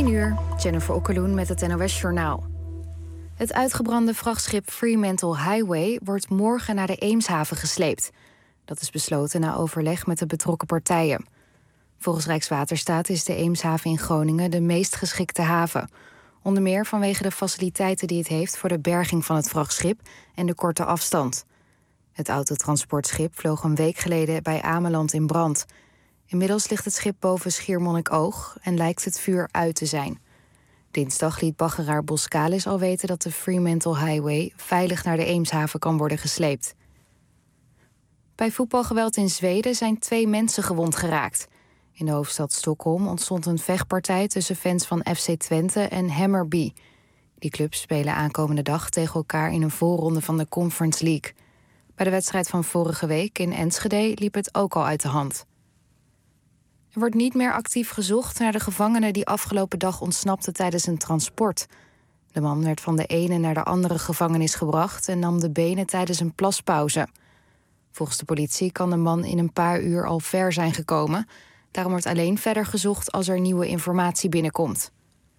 10:00, Jennifer Okkeloen met het NOS-journaal. Het uitgebrande vrachtschip Fremantle Highway wordt morgen naar de Eemshaven gesleept. Dat is besloten na overleg met de betrokken partijen. Volgens Rijkswaterstaat is de Eemshaven in Groningen de meest geschikte haven. Onder meer vanwege de faciliteiten die het heeft voor de berging van het vrachtschip en de korte afstand. Het autotransportschip vloog een week geleden bij Ameland in brand. Inmiddels ligt het schip boven Schiermonnikoog en lijkt het vuur uit te zijn. Dinsdag liet baggeraar Boskalis al weten dat de Fremantle Highway veilig naar de Eemshaven kan worden gesleept. Bij voetbalgeweld in Zweden zijn 2 mensen gewond geraakt. In de hoofdstad Stockholm ontstond een vechtpartij tussen fans van FC Twente en Hammarby. Die clubs spelen aankomende dag tegen elkaar in een voorronde van de Conference League. Bij de wedstrijd van vorige week in Enschede liep het ook al uit de hand. Er wordt niet meer actief gezocht naar de gevangene die afgelopen dag ontsnapte tijdens een transport. De man werd van de ene naar de andere gevangenis gebracht en nam de benen tijdens een plaspauze. Volgens de politie kan de man in een paar uur al ver zijn gekomen. Daarom wordt alleen verder gezocht als er nieuwe informatie binnenkomt.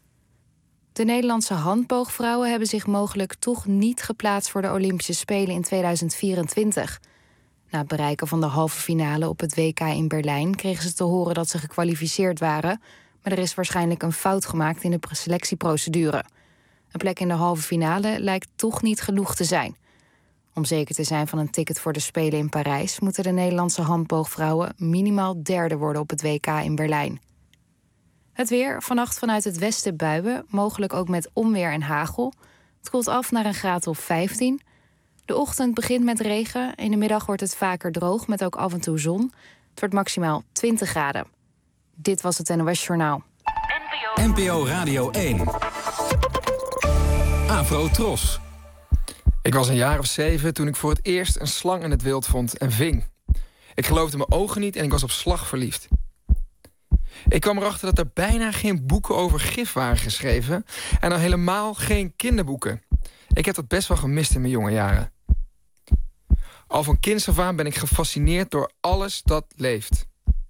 De Nederlandse handboogvrouwen hebben zich mogelijk toch niet geplaatst voor de Olympische Spelen in 2024. Na het bereiken van de halve finale op het WK in Berlijn kregen ze te horen dat ze gekwalificeerd waren, maar er is waarschijnlijk een fout gemaakt in de selectieprocedure. Een plek in de halve finale lijkt toch niet genoeg te zijn. Om zeker te zijn van een ticket voor de Spelen in Parijs moeten de Nederlandse handboogvrouwen minimaal derde worden op het WK in Berlijn. Het weer, vannacht vanuit het westen buien, mogelijk ook met onweer en hagel. Het koelt af naar een graad of 15. De ochtend begint met regen. In de middag wordt het vaker droog met ook af en toe zon. Het wordt maximaal 20 graden. Dit was het NOS Journaal. NPO Radio 1. Afro Tros. Ik was een jaar of 7 toen ik voor het eerst een slang in het wild vond en ving. Ik geloofde mijn ogen niet en ik was op slag verliefd. Ik kwam erachter dat er bijna geen boeken over gif waren geschreven en al helemaal geen kinderboeken. Ik heb dat best wel gemist in mijn jonge jaren. Al van kinds af aan ben ik gefascineerd door alles dat leeft.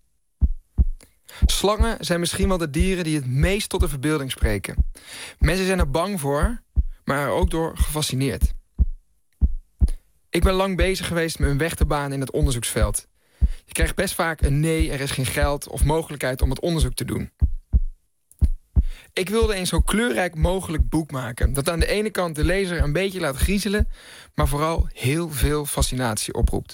Slangen zijn misschien wel de dieren die het meest tot de verbeelding spreken. Mensen zijn er bang voor, maar er ook door gefascineerd. Ik ben lang bezig geweest met een weg te banen in het onderzoeksveld. Je krijgt best vaak een nee, er is geen geld of mogelijkheid om het onderzoek te doen. Ik wilde een zo kleurrijk mogelijk boek maken dat aan de ene kant de lezer een beetje laat griezelen, maar vooral heel veel fascinatie oproept.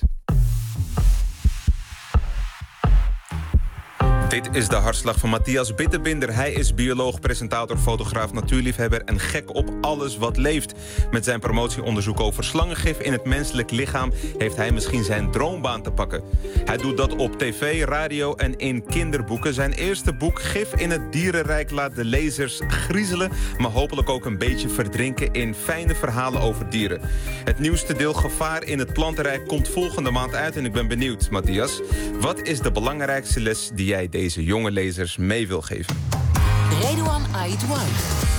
Dit is de hartslag van Matthias Bittebinder. Hij is bioloog, presentator, fotograaf, natuurliefhebber en gek op alles wat leeft. Met zijn promotieonderzoek over slangengif in het menselijk lichaam heeft hij misschien zijn droombaan te pakken. Hij doet dat op tv, radio en in kinderboeken. Zijn eerste boek, Gif in het dierenrijk, laat de lezers griezelen, maar hopelijk ook een beetje verdrinken in fijne verhalen over dieren. Het nieuwste deel, Gevaar in het plantenrijk, komt volgende maand uit en ik ben benieuwd, Matthias. Wat is de belangrijkste les die jij deze jonge lezers mee wil geven? Redouan Aïdouan.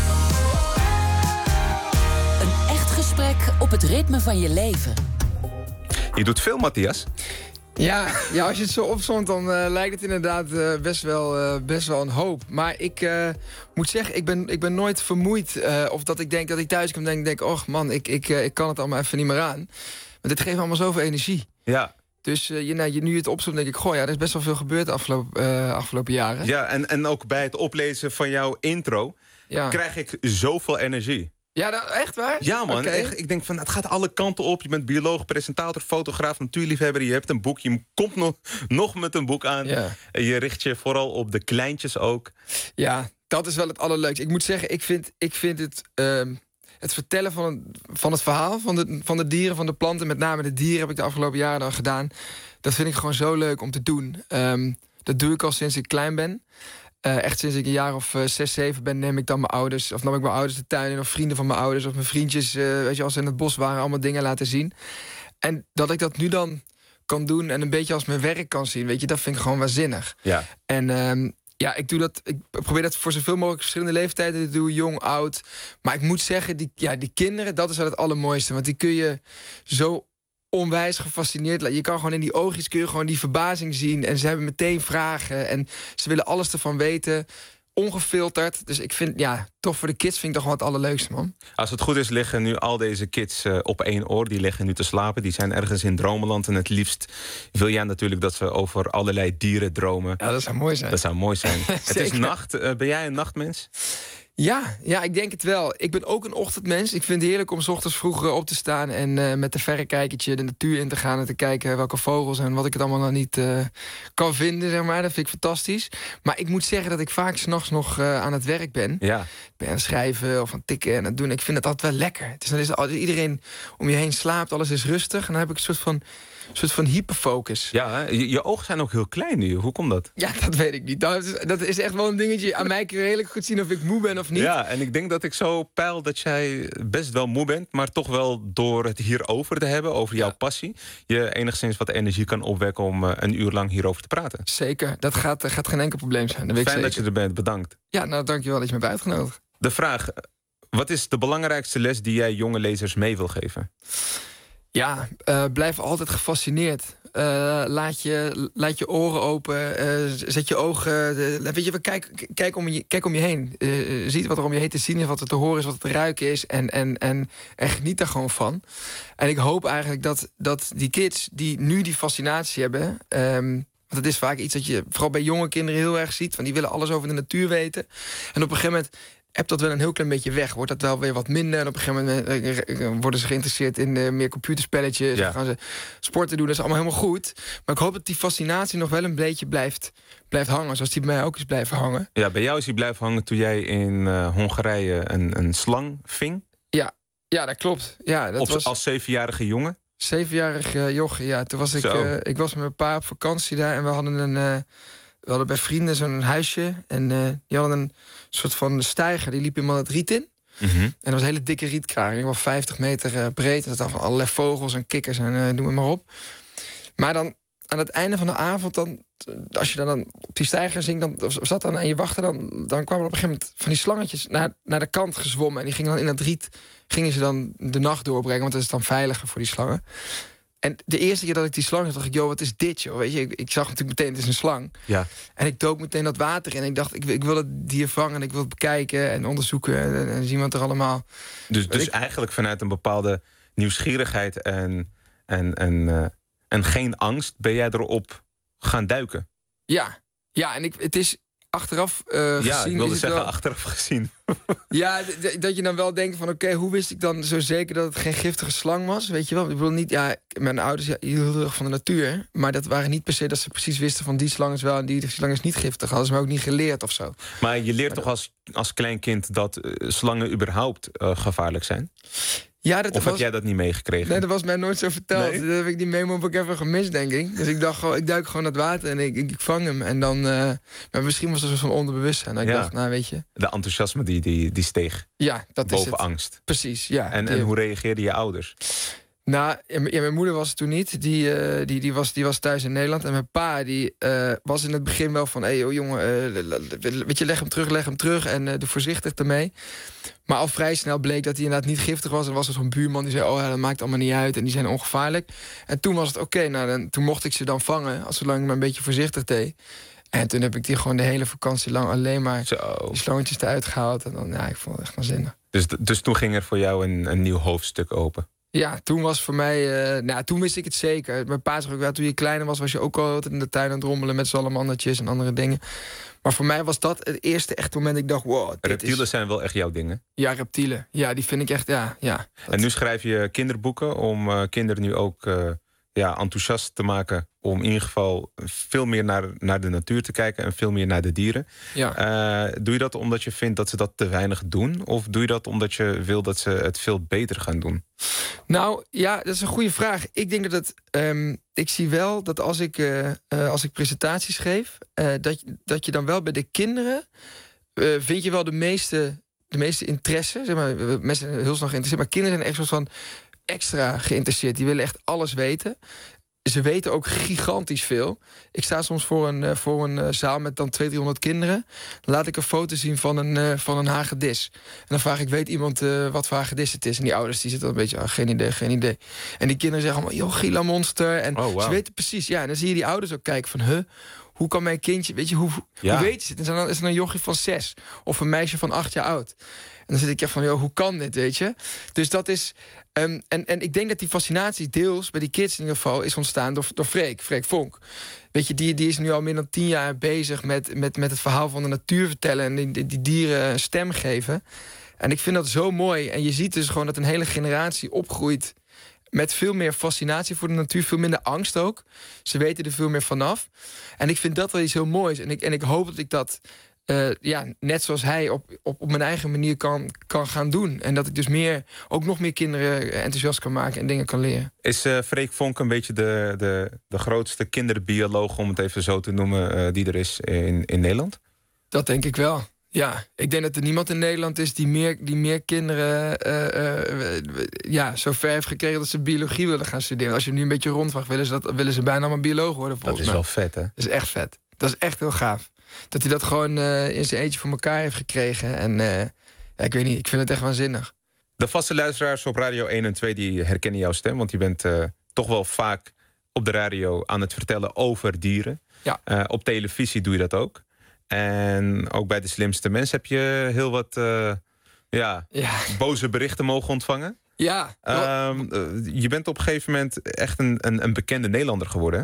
Een echt gesprek op het ritme van je leven. Je doet veel, Matthias. Ja, als je het zo opzomt, dan lijkt het inderdaad best wel een hoop. Maar ik moet zeggen, ik ben nooit vermoeid. Of dat ik denk dat ik thuis kom en denk, och man, ik kan het allemaal even niet meer aan. Maar dit geeft allemaal zoveel energie. Ja. Dus nu je het opzomt, denk ik, goh ja, er is best wel veel gebeurd de afgelopen jaren. Ja, en ook bij het oplezen van jouw intro krijg ik zoveel energie. Ja, echt waar? Ja, man. Okay. Echt, ik denk van, het gaat alle kanten op. Je bent bioloog, presentator, fotograaf, natuurliefhebber. Je hebt een boek, je komt nog met een boek aan. Ja. Je richt je vooral op de kleintjes ook. Ja, dat is wel het allerleukste. Ik moet zeggen, ik vind het vertellen van het verhaal van de dieren, van de planten, met name de dieren, heb ik de afgelopen jaren dan gedaan. Dat vind ik gewoon zo leuk om te doen. Dat doe ik al sinds ik klein ben. Echt sinds ik een jaar of 6, 7 ben, nam ik mijn ouders de tuin in, of vrienden van mijn ouders, of mijn vriendjes, als ze in het bos waren, allemaal dingen laten zien. En dat ik dat nu dan kan doen en een beetje als mijn werk kan zien, weet je, dat vind ik gewoon waanzinnig. Ja. En ik probeer dat voor zoveel mogelijk verschillende leeftijden te doen, jong, oud. Maar ik moet zeggen, die kinderen, dat is wel het allermooiste. Want die kun je zo onwijs gefascineerd laten. Je kan gewoon in die oogjes kun je gewoon die verbazing zien. En ze hebben meteen vragen. En ze willen alles ervan weten. ongefilterd. Dus ik vind, toch voor de kids vind ik toch wel het allerleukste, man. Als het goed is, liggen nu al deze kids op één oor. Die liggen nu te slapen. Die zijn ergens in dromenland. En het liefst wil jij natuurlijk dat ze over allerlei dieren dromen. Ja, dat zou mooi zijn. Dat zou mooi zijn. Het is nacht. Ben jij een nachtmens? Ja, ik denk het wel. Ik ben ook een ochtendmens. Ik vind het heerlijk om 's ochtends vroeg op te staan... en met een verrekijkertje de natuur in te gaan... en te kijken welke vogels en wat ik het allemaal nog niet kan vinden, zeg maar. Dat vind ik fantastisch. Maar ik moet zeggen dat ik vaak 's nachts nog aan het werk ben. Ja. Ik ben aan het schrijven of aan het tikken en het doen. Ik vind het altijd wel lekker. Het is, dan is iedereen om je heen slaapt, alles is rustig... en dan heb ik een soort van hyperfocus. Ja, je ogen zijn ook heel klein nu. Hoe komt dat? Ja, dat weet ik niet. Dat is echt wel een dingetje. Aan mij kun je redelijk goed zien of ik moe ben of niet. Ja, en ik denk dat ik zo peil dat jij best wel moe bent... maar toch wel door het hierover te hebben, over jouw passie... je enigszins wat energie kan opwekken om een uur lang hierover te praten. Zeker, dat gaat geen enkel probleem zijn. Dat weet ik Fijn zeker. dat je er bent, bedankt. Ja, nou dankjewel dat je me hebt uitgenodigd. De vraag, wat is de belangrijkste les die jij jonge lezers mee wil geven? Ja, blijf altijd gefascineerd. Laat je oren open. Zet je ogen. Weet je, kijk om je heen. Ziet wat er om je heen te zien is, wat er te horen is, wat er te ruiken is. En geniet daar gewoon van. En ik hoop eigenlijk dat die kids die nu die fascinatie hebben. Want het is vaak iets dat je vooral bij jonge kinderen heel erg ziet. Want die willen alles over de natuur weten. En op een gegeven moment hebt dat wel een heel klein beetje weg. Wordt dat wel weer wat minder. En op een gegeven moment worden ze geïnteresseerd in meer computerspelletjes. Ja. Gaan ze sporten doen. Dat is allemaal helemaal goed. Maar ik hoop dat die fascinatie nog wel een beetje blijft hangen. Zoals die bij mij ook is blijven hangen. Ja, bij jou is hij blijven hangen toen jij in Hongarije een slang ving? Ja, dat klopt. Ja, dat was als 7-jarige jongen? 7-jarige jochie. Ja, toen was ik was met mijn pa op vakantie daar. En we hadden bij vrienden zo'n huisje. En die hadden een soort van steiger. Die liep helemaal het riet in. Mm-hmm. En dat was een hele dikke rietkraag. Wel 50 meter breed. Er zaten allerlei vogels en kikkers en noem het maar op. Maar dan aan het einde van de avond, dan, als je dan op die steiger zingt, dan zat dan en je wachtte, dan kwamen er op een gegeven moment van die slangetjes naar de kant gezwommen. En die gingen dan in dat riet, gingen ze dan de nacht doorbrengen, want dat is dan veiliger voor die slangen. En de eerste keer dat ik die slang zag, dacht ik, joh, wat is dit, joh? Weet je, ik zag natuurlijk meteen, het is een slang. Ja. En ik dook meteen dat water in. En ik dacht, ik wil het dier vangen en ik wil het bekijken en onderzoeken en zien wat er allemaal. Dus eigenlijk vanuit een bepaalde nieuwsgierigheid en geen angst ben jij erop gaan duiken. Ja, en het is achteraf gezien. Ja, ik wilde is zeggen wel, achteraf gezien. Ja, dat je dan wel denkt van oké, hoe wist ik dan zo zeker dat het geen giftige slang was? Weet je wel, ik bedoel niet, mijn ouders hielden heel erg van de natuur, maar dat waren niet per se dat ze precies wisten van die slang is wel en die slang is niet giftig. Hadden ze me ook niet geleerd of zo. Maar je leert toch als klein kind dat slangen überhaupt gevaarlijk zijn? Ja, Of heb jij dat niet meegekregen? Nee, dat was mij nooit zo verteld. Nee? Dat heb ik die memo ook even gemist, denk ik. Dus ik dacht gewoon, ik duik gewoon naar het water en ik vang hem. En dan, maar misschien was het een soort van onderbewustzijn. Dat ik dacht, nou weet je. De enthousiasme die steeg Ja, dat boven is het. angst. Precies, ja. En hoe reageerden je ouders? Nou, mijn moeder was het toen niet. Die was thuis in Nederland. En mijn pa die was in het begin wel van, hey, jongen, weet je, leg hem terug en doe voorzichtig ermee. Maar al vrij snel bleek dat hij inderdaad niet giftig was. En was er zo'n buurman die zei, oh ja, dat maakt allemaal niet uit. En die zijn ongevaarlijk. En toen was het oké, toen mocht ik ze dan vangen. Zolang ik maar een beetje voorzichtig deed. En toen heb ik die gewoon de hele vakantie lang alleen maar die slangetjes eruit gehaald. En dan, ik vond het echt waanzinnig. Dus toen ging er voor jou een nieuw hoofdstuk open? Ja, toen was voor mij... toen wist ik het zeker. Mijn pa zei ook wel, toen je kleiner was je ook al altijd in de tuin aan het rommelen met salamandertjes en andere dingen. Maar voor mij was dat het eerste echte moment dat ik dacht, wow, reptielen zijn wel echt jouw dingen? Ja, reptielen. Ja, die vind ik echt, ja. En nu schrijf je kinderboeken om kinderen nu ook enthousiast te maken om in ieder geval veel meer naar de natuur te kijken en veel meer naar de dieren. Ja. Doe je dat omdat je vindt dat ze dat te weinig doen? Of doe je dat omdat je wil dat ze het veel beter gaan doen? Nou, ja, dat is een goede vraag. Ik denk dat ik zie wel dat als ik presentaties geef, dat je dan wel bij de kinderen vind je wel de meeste interesse. Zeg maar, mensen zijn heel snel geïnteresseerd, maar kinderen zijn echt soort van extra geïnteresseerd. Die willen echt alles weten. Ze weten ook gigantisch veel. Ik sta soms voor een zaal met dan 200-300 kinderen. Dan laat ik een foto zien van een hagedis. En dan vraag ik, weet iemand wat voor hagedis het is? En die ouders die zitten dan een beetje, geen idee. En die kinderen zeggen allemaal, joh, Gila monster. En ze weten precies, ja. En dan zie je die ouders ook kijken van, hoe kan mijn kindje... Weet je, hoe weet je het? En dan is er een jochie van 6 of een meisje van 8 jaar oud. En dan zit ik echt van, joh, hoe kan dit, weet je? Dus dat is... En ik denk dat die fascinatie deels, bij die kids in ieder geval... is ontstaan door Freek Vonk. Weet je, die is nu al meer dan 10 jaar bezig met het verhaal van de natuur vertellen... en die dieren een stem geven. En ik vind dat zo mooi. En je ziet dus gewoon dat een hele generatie opgroeit... met veel meer fascinatie voor de natuur, veel minder angst ook. Ze weten er veel meer vanaf. En ik vind dat wel iets heel moois. En ik hoop dat ik dat... net zoals hij op mijn eigen manier kan gaan doen. En dat ik dus ook nog meer kinderen enthousiast kan maken en dingen kan leren. Is Freek Vonk een beetje de grootste kinderbioloog, om het even zo te noemen, die er is in Nederland? Dat denk ik wel. Ja, ik denk dat er niemand in Nederland is die meer kinderen zo ver heeft gekregen dat ze biologie willen gaan studeren. Als je nu een beetje rondvraagt, willen ze bijna allemaal bioloog worden. Dat is wel vet, hè? Dat is echt vet. Dat is echt heel gaaf. Dat hij dat gewoon in zijn eentje voor elkaar heeft gekregen. En ik weet niet, ik vind het echt waanzinnig. De vaste luisteraars op Radio 1 en 2 die herkennen jouw stem. Want je bent toch wel vaak op de radio aan het vertellen over dieren. Ja. Op televisie doe je dat ook. En ook bij De Slimste Mens heb je heel wat boze berichten mogen ontvangen. Ja. Je bent op een gegeven moment echt een bekende Nederlander geworden, hè?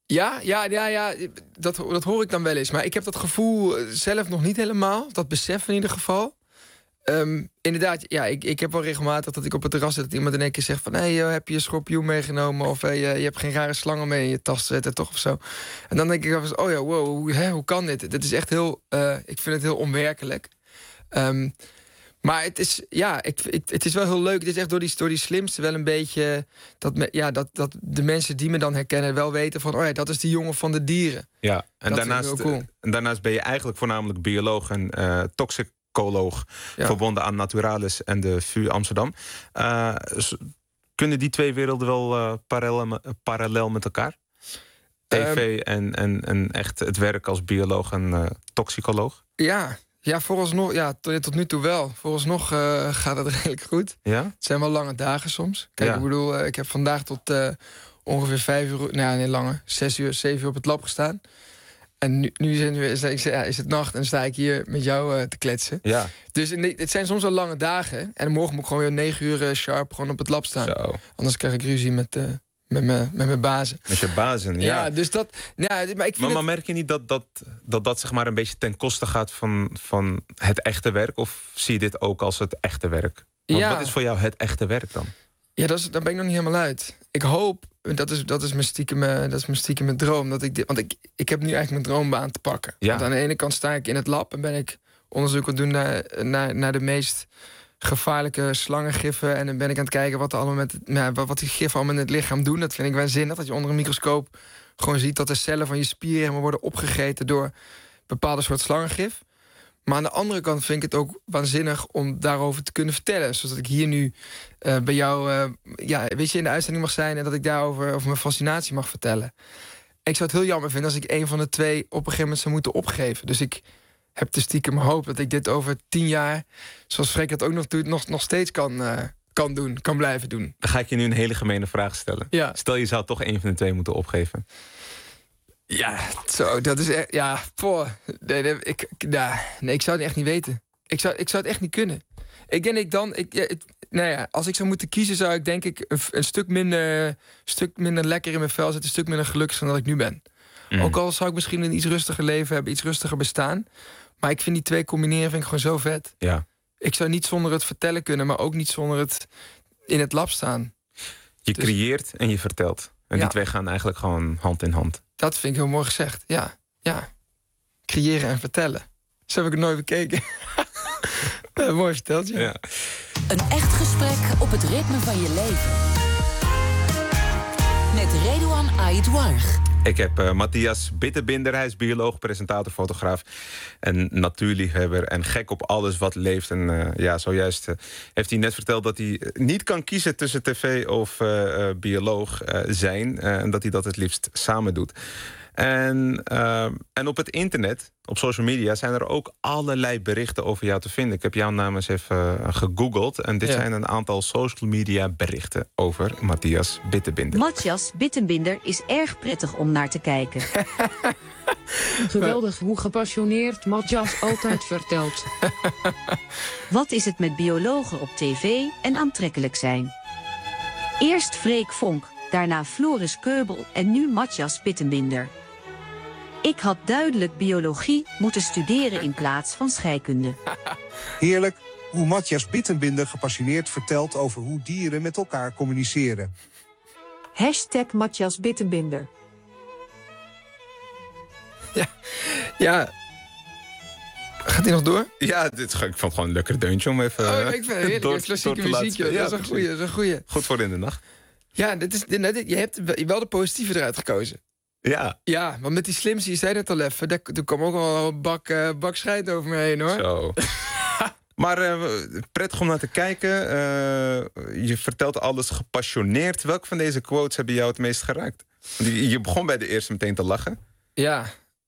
Ja, dat hoor ik dan wel eens. Maar ik heb dat gevoel zelf nog niet helemaal. Dat besef in ieder geval. Inderdaad, ja, ik heb wel regelmatig dat ik op het terras zit... dat iemand in één keer zegt van... hey, heb je een schorpioen meegenomen? Of je hebt geen rare slangen mee in je tas zetten, toch? Of zo. En dan denk ik wel eens, oh ja, wow, hoe kan dit? Dit is echt heel... ik vind het heel onwerkelijk. Maar het is, het is wel heel leuk. Het is echt door die slimste wel een beetje... dat de mensen die me dan herkennen wel weten van... oh ja, dat is die jongen van de dieren. Ja, en cool. daarnaast ben je eigenlijk voornamelijk bioloog en toxicoloog... verbonden aan Naturalis en de VU Amsterdam. Kunnen die twee werelden wel parallel met elkaar? TV en echt het werk als bioloog en toxicoloog? Ja, vooralsnog, tot nu toe wel. Vooralsnog gaat het redelijk goed. Ja? Het zijn wel lange dagen soms. Kijk, ik bedoel, ik heb vandaag tot ongeveer 5 uur... nee, langer, 6 uur, 7 uur op het lab gestaan. En nu is het nacht en sta ik hier met jou te kletsen. Ja. Dus het zijn soms wel lange dagen. En morgen moet ik gewoon weer 9 uur sharp gewoon op het lab staan. Zo. Anders krijg ik ruzie met mijn bazen. Met je bazen, ja. Ja, dus dat... Ja, maar merk je niet dat zeg maar een beetje ten koste gaat van het echte werk? Of zie je dit ook als het echte werk? Want wat is voor jou het echte werk dan? Ja, daar ben ik nog niet helemaal uit. Ik hoop, dat is mijn stiekem droom. Want ik heb nu eigenlijk mijn droombaan te pakken. Ja. Want aan de ene kant sta ik in het lab en ben ik onderzoek aan het doen naar de meest gevaarlijke slangengiffen. En dan ben ik aan het kijken wat die giffen allemaal in het lichaam doen. Dat vind ik waanzinnig. Dat je onder een microscoop gewoon ziet dat de cellen van je spieren helemaal worden opgegeten door bepaalde soort slangengif. Maar aan de andere kant vind ik het ook waanzinnig om daarover te kunnen vertellen. Zoals dat ik hier nu bij jou in de uitzending mag zijn en dat ik daarover over mijn fascinatie mag vertellen. Ik zou het heel jammer vinden als ik een van de twee op een gegeven moment zou moeten opgeven. Dus ik heb de stiekem hoop dat ik dit over 10 jaar, zoals Freek het ook nog doet, nog steeds kan blijven doen. Dan ga ik je nu een hele gemene vraag stellen. Ja. Stel, je zou toch een van de twee moeten opgeven. Ja, zo, dat is echt... Ja, ik zou het echt niet weten. Ik zou het echt niet kunnen. Ik denk als ik zou moeten kiezen, zou ik denk ik een stuk minder lekker in mijn vel zitten, een stuk minder gelukkig dan dat ik nu ben. Ook al zou ik misschien een iets rustiger leven hebben, iets rustiger bestaan. Maar ik vind die twee combineren vind ik gewoon zo vet. Ja. Ik zou niet zonder het vertellen kunnen, maar ook niet zonder het in het lab staan. Je creëert en je vertelt. En die twee gaan eigenlijk gewoon hand in hand. Dat vind ik heel mooi gezegd, ja. Creëren en vertellen. Zo heb ik het nooit bekeken. Mooi verteld, ja. Een echt gesprek op het ritme van je leven. Met Redouan Aïdouarch. Ik heb Matthias Bittebinder, hij is bioloog, presentator, fotograaf en natuurliefhebber en gek op alles wat leeft. En zojuist heeft hij net verteld dat hij niet kan kiezen tussen tv of bioloog zijn en dat hij dat het liefst samen doet. En op het internet, op social media, zijn er ook allerlei berichten over jou te vinden. Ik heb jouw naam eens even gegoogeld. En dit zijn een aantal social media berichten over Matthias Bittenbinder. Matthias Bittenbinder is erg prettig om naar te kijken. Geweldig hoe gepassioneerd Matthias altijd vertelt. Wat is het met biologen op tv en aantrekkelijk zijn? Eerst Freek Vonk, daarna Floris Keubel en nu Matthias Bittenbinder. Ik had duidelijk biologie moeten studeren in plaats van scheikunde. Heerlijk hoe Matthias Bittenbinder gepassioneerd vertelt over hoe dieren met elkaar communiceren. #Matthias Bittenbinder. Ja. Gaat hij nog door? Ja, ik vond het gewoon een lekker deuntje om even... Ik vind het heerlijk. Klassieke muziek, joh. Ja, Dat is een goeie. Goed voor in de nacht. Ja, je hebt wel de positieve eruit gekozen. Ja. Ja, want met die slimste, je zei het al even... Toen kwam ook wel een bak schijt over me heen, hoor. Zo. Maar prettig om naar te kijken. Je vertelt alles gepassioneerd. Welke van deze quotes hebben jou het meest geraakt? Je begon bij de eerste meteen te lachen. Ja.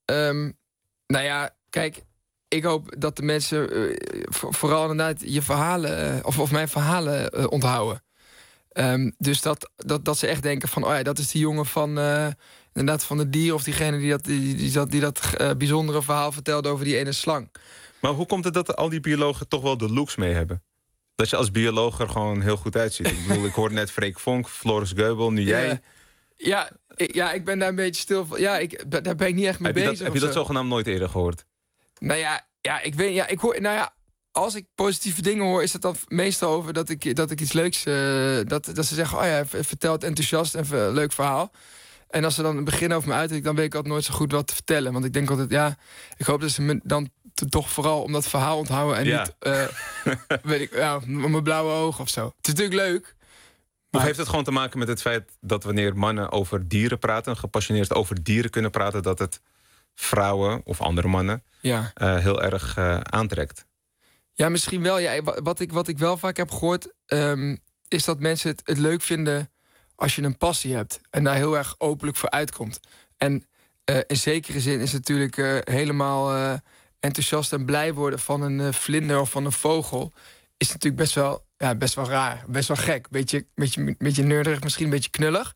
Nou ja, kijk... Ik hoop dat de mensen vooral inderdaad je verhalen... of mijn verhalen onthouden. Dus dat ze echt denken van... oh ja, dat is die jongen van... inderdaad van de dier... of diegene die dat bijzondere verhaal vertelde over die ene slang. Maar hoe komt het dat al die biologen toch wel de looks mee hebben? Dat je als bioloog er gewoon heel goed uitziet. Ik bedoel, ik hoorde net Freek Vonk, Floris Keubel, nu jij... Ja, ik ben daar een beetje stil van. Ja, daar ben ik niet echt mee bezig. Heb je dat zogenaamd nooit eerder gehoord? Nou ja, ik hoor... Nou ja, als ik positieve dingen hoor, is het dan meestal over dat ik iets leuks... dat ze zeggen, oh ja, vertelt enthousiast en een leuk verhaal. En als ze dan beginnen over me uit, dan weet ik altijd nooit zo goed wat te vertellen. Want ik denk altijd, ja, ik hoop dat ze me dan toch vooral om dat verhaal onthouden... en niet, weet ik, mijn blauwe ogen of zo. Het is natuurlijk leuk... Of heeft het gewoon te maken met het feit dat wanneer mannen over dieren praten... gepassioneerd over dieren kunnen praten... dat het vrouwen of andere mannen heel erg aantrekt? Ja, misschien wel. Ja, wat ik wel vaak heb gehoord... is dat mensen het leuk vinden als je een passie hebt... en daar heel erg openlijk voor uitkomt. En in zekere zin is het natuurlijk helemaal enthousiast en blij worden... van een vlinder of van een vogel... is natuurlijk best wel raar, best wel gek. Beetje nerdig, misschien een beetje knullig.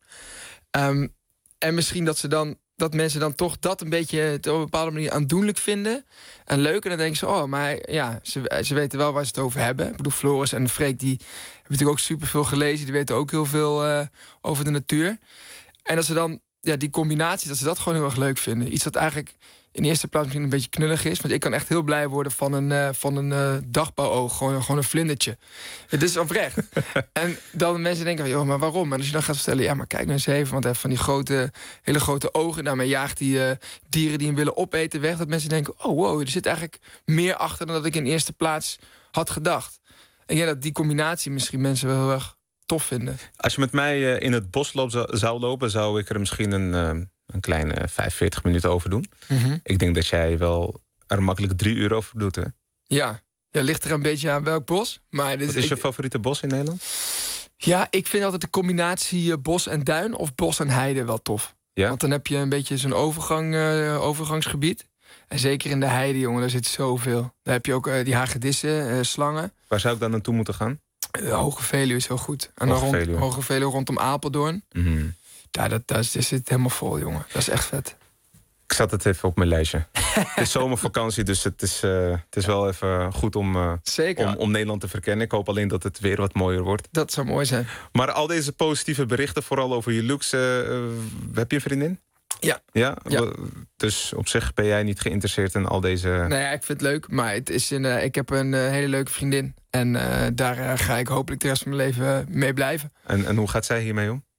En misschien dat mensen dan toch dat een beetje... op een bepaalde manier aandoenlijk vinden. En leuk. En dan denken ze, oh, maar ja, ze weten wel waar ze het over hebben. Ik bedoel, Floris en Freek, die hebben natuurlijk ook superveel gelezen. Die weten ook heel veel over de natuur. En dat ze dan, die combinatie, dat ze dat gewoon heel erg leuk vinden. Iets dat eigenlijk in de eerste plaats misschien een beetje knullig is. Want ik kan echt heel blij worden van een dagbouwoog. Gewoon een vlindertje. Het is oprecht. En dan mensen denken, joh, maar waarom? En als je dan gaat vertellen, ja, maar kijk nou eens even. Want hij heeft van die hele grote ogen. Daarmee jaagt die dieren die hem willen opeten weg. Dat mensen denken, oh wow, er zit eigenlijk meer achter... dan dat ik in eerste plaats had gedacht. En ja, dat die combinatie misschien mensen wel heel erg tof vinden. Als je met mij in het bos zou lopen... zou ik er misschien een kleine 45 minuten over doen. Mm-hmm. Ik denk dat jij wel er makkelijk 3 uur over doet, hè? Ja, ligt er een beetje aan welk bos. Maar wat is je favoriete bos in Nederland? Ja, ik vind altijd de combinatie bos en duin... of bos en heide wel tof. Ja? Want dan heb je een beetje zo'n overgangsgebied. En zeker in de heide, jongen, daar zit zoveel. Daar heb je ook die hagedissen, slangen. Waar zou ik dan naartoe moeten gaan? Hoge Veluwe is heel goed. En dan Hoge Veluwe rondom Apeldoorn. Mm-hmm. Ja, dat zit helemaal vol, jongen. Dat is echt vet. Ik zat het even op mijn lijstje. Het is zomervakantie, dus het is wel even goed om Nederland te verkennen. Ik hoop alleen dat het weer wat mooier wordt. Dat zou mooi zijn. Maar al deze positieve berichten, vooral over je looks... heb je een vriendin? Ja. Dus op zich ben jij niet geïnteresseerd in al deze... Nou ja, ik vind het leuk, maar ik heb een hele leuke vriendin. En daar ga ik hopelijk de rest van mijn leven mee blijven. En hoe gaat zij hiermee om?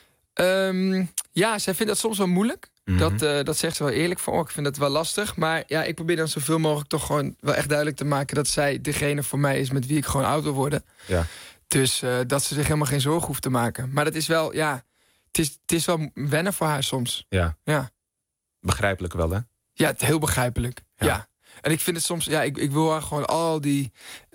Ja, zij vindt dat soms wel moeilijk. Mm-hmm. Dat zegt ze wel eerlijk van, ik vind dat wel lastig. Maar ja, ik probeer dan zoveel mogelijk toch gewoon wel echt duidelijk te maken... dat zij degene voor mij is met wie ik gewoon oud wil worden. Ja. Dus dat ze zich helemaal geen zorgen hoeft te maken. Maar dat is wel, het is wel wennen voor haar soms. Ja. Begrijpelijk wel, hè? Ja, heel begrijpelijk. Ja. En ik vind het soms, ik wil haar gewoon al die...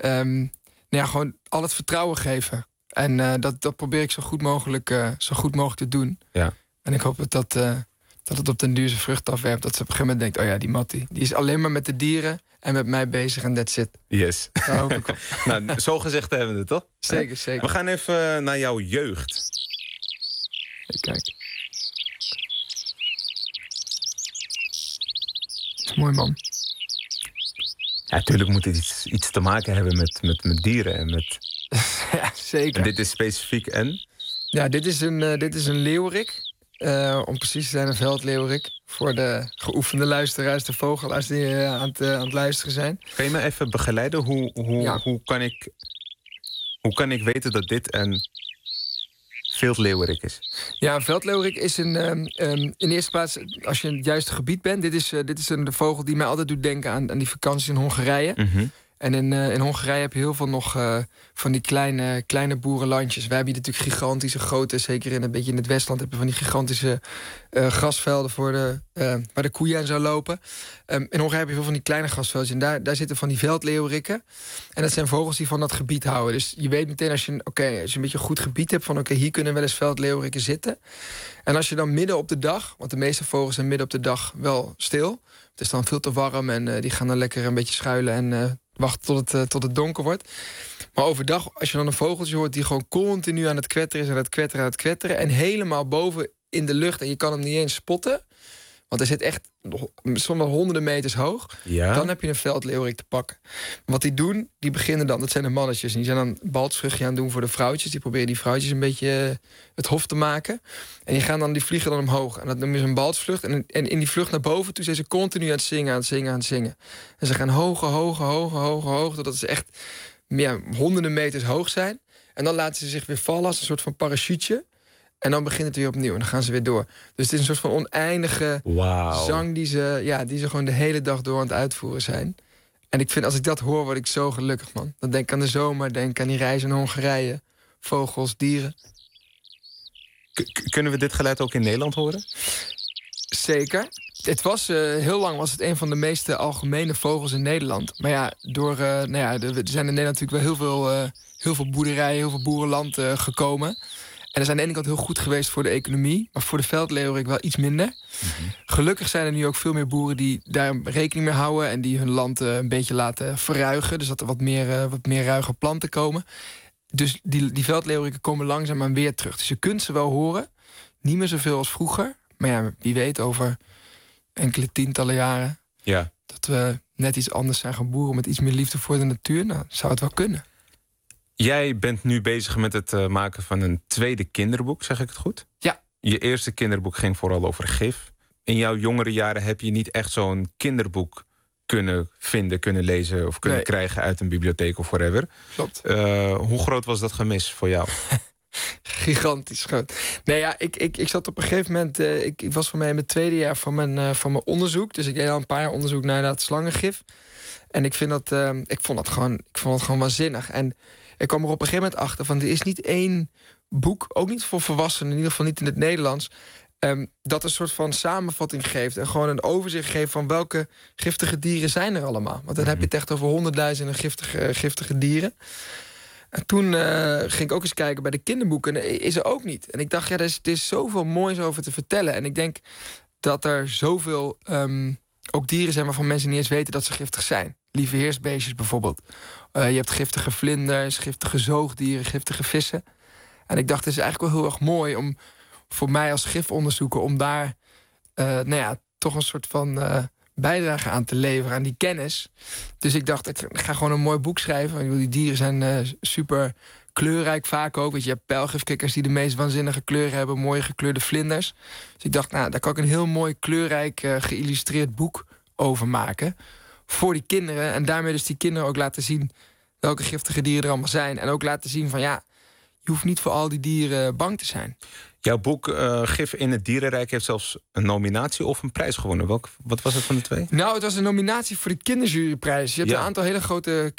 gewoon al het vertrouwen geven. En dat probeer ik zo goed mogelijk te doen. Ja. En ik hoop dat dat het op den duur zijn vrucht afwerpt. Dat ze op een gegeven moment denkt, oh ja, die Mattie, die is alleen maar met de dieren en met mij bezig en that's it. Yes. Daar hoop ik op. Nou, zo gezegd hebben we het, toch? Zeker, zeker. We gaan even naar jouw jeugd. Kijk. Dat is mooi, man. Ja, natuurlijk moet het iets te maken hebben met dieren. En met... Ja, zeker. En dit is specifiek en? Ja, dit is een leeuwerik. Om precies te zijn, een veldleeuwerik. Voor de geoefende luisteraars, de vogelaars die aan het luisteren zijn. Kan je me even begeleiden? Hoe kan ik weten dat dit een veldleeuwerik is? Ja, een veldleeuwerik is in de eerste plaats, als je in het juiste gebied bent... Dit is de vogel die mij altijd doet denken aan die vakanties in Hongarije. Mm-hmm. En in Hongarije heb je heel veel nog van die kleine boerenlandjes. Wij hebben hier natuurlijk gigantische grote, zeker een beetje in het Westland... heb je van die gigantische grasvelden waar de koeien aan zou lopen. In Hongarije heb je veel van die kleine grasveldjes. En daar zitten van die veldleeuwerikken. En dat zijn vogels die van dat gebied houden. Dus je weet meteen als je een beetje een goed gebied hebt... van hier kunnen wel eens veldleeuwerikken zitten. En als je dan midden op de dag... want de meeste vogels zijn midden op de dag wel stil... het is dan veel te warm en die gaan dan lekker een beetje schuilen... en wachten tot het donker wordt. Maar overdag, als je dan een vogeltje hoort... die gewoon continu aan het kwetteren is, aan het kwetteren... en helemaal boven in de lucht... en je kan hem niet eens spotten... want hij zit echt soms wel honderden meters hoog... Ja. Dan heb je een veldleeuwerik te pakken. Wat die doen, die beginnen dan... dat zijn de mannetjes, en die zijn dan baltsvruchtje aan het doen voor de vrouwtjes. Die proberen die vrouwtjes een beetje het hof te maken. En die vliegen dan omhoog. En dat noemen ze een baltsvlucht. En in die vlucht naar boven toe zijn ze continu aan het zingen. En ze gaan hoger... totdat ze echt honderden meters hoog zijn. En dan laten ze zich weer vallen als een soort van parachute... En dan begint het weer opnieuw en dan gaan ze weer door. Dus het is een soort van oneindige zang die ze gewoon de hele dag door aan het uitvoeren zijn. En ik vind, als ik dat hoor, word ik zo gelukkig, man. Dan denk ik aan de zomer, denk ik aan die reis in Hongarije. Vogels, dieren. Kunnen we dit geluid ook in Nederland horen? Zeker. Het was, heel lang was het een van de meest algemene vogels in Nederland. Maar ja, er zijn in Nederland natuurlijk wel heel veel boerderijen, heel veel boerenland gekomen... En dat is aan de ene kant heel goed geweest voor de economie... maar voor de veldleeuwerik wel iets minder. Mm-hmm. Gelukkig zijn er nu ook veel meer boeren die daar rekening mee houden... en die hun land een beetje laten verruigen. Dus dat er wat meer ruige planten komen. Dus die veldleeuweriken komen langzaamaan weer terug. Dus je kunt ze wel horen. Niet meer zoveel als vroeger. Maar ja, wie weet over enkele tientallen jaren... Ja. dat we net iets anders zijn gaan boeren... met iets meer liefde voor de natuur. Nou, zou het wel kunnen. Jij bent nu bezig met het maken van een tweede kinderboek, zeg ik het goed? Ja. Je eerste kinderboek ging vooral over gif. In jouw jongere jaren heb je niet echt zo'n kinderboek kunnen vinden, kunnen lezen... of kunnen krijgen uit een bibliotheek of whatever. Klopt. Hoe groot was dat gemis voor jou? Gigantisch groot. Nee, ja, ik zat op een gegeven moment... ik was voor mij in mijn tweede jaar van mijn onderzoek. Dus ik deed al een paar jaar onderzoek naar dat slangengif. En ik vond het gewoon waanzinnig. En ik kwam er op een gegeven moment achter van... er is niet één boek, ook niet voor volwassenen... in ieder geval niet in het Nederlands... dat een soort van samenvatting geeft... en gewoon een overzicht geeft van welke giftige dieren zijn er allemaal. Want dan heb je het echt over 100.000 giftige dieren. En toen ging ik ook eens kijken bij de kinderboeken... en is er ook niet. En ik dacht, er is zoveel moois over te vertellen. En ik denk dat er zoveel ook dieren zijn... waarvan mensen niet eens weten dat ze giftig zijn. Lieveheersbeestjes bijvoorbeeld. Je hebt giftige vlinders, giftige zoogdieren, giftige vissen. En ik dacht, het is eigenlijk wel heel erg mooi... om voor mij als gifonderzoeker... om daar toch een soort van bijdrage aan te leveren... aan die kennis. Dus ik dacht, ik ga gewoon een mooi boek schrijven. Die dieren zijn super kleurrijk vaak ook. Weet je hebt pijlgifkikkers die de meest waanzinnige kleuren hebben... mooie gekleurde vlinders. Dus ik dacht, daar kan ik een heel mooi kleurrijk geïllustreerd boek over maken... voor die kinderen. En daarmee dus die kinderen ook laten zien... welke giftige dieren er allemaal zijn. En ook laten zien van je hoeft niet voor al die dieren bang te zijn. Jouw boek Gif in het Dierenrijk heeft zelfs een nominatie of een prijs gewonnen. Wat was het van de twee? Nou, het was een nominatie voor de kinderjuryprijs. Je hebt een aantal hele grote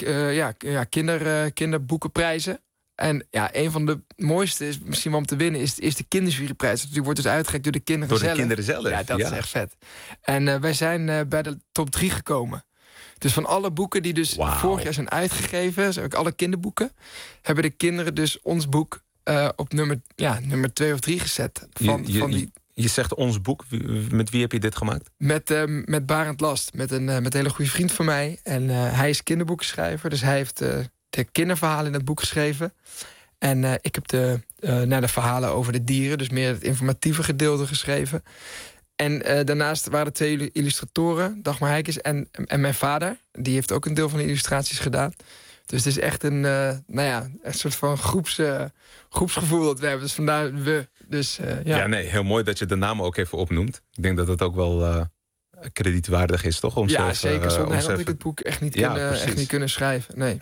kinderboekenprijzen. En een van de mooiste is misschien wel om te winnen... is de kinderjuryprijs. Die wordt dus uitgereikt door de kinderen zelf. Door de kinderen zelf? Ja, dat is echt vet. En wij zijn bij de top 3 gekomen. Dus van alle boeken die dus vorig jaar zijn uitgegeven... ook alle kinderboeken... hebben de kinderen dus ons boek op nummer 2 of 3 gezet. Je zegt ons boek. Met wie heb je dit gemaakt? Met Barend Last. Met een hele goede vriend van mij. En hij is kinderboekenschrijver. Dus hij heeft de kinderverhalen in het boek geschreven. En ik heb de verhalen over de dieren. Dus meer het informatieve gedeelte geschreven. En daarnaast waren er 2 illustratoren. Dagmar Heikens en mijn vader. Die heeft ook een deel van de illustraties gedaan. Dus het is echt een soort van groepsgevoel dat we hebben. Dus vandaar we. Dus, ja, nee, heel mooi dat je de namen ook even opnoemt. Ik denk dat het ook wel kredietwaardig is, toch? Ja, zeker. Zonder hen had ik het boek echt niet kunnen schrijven. Nee.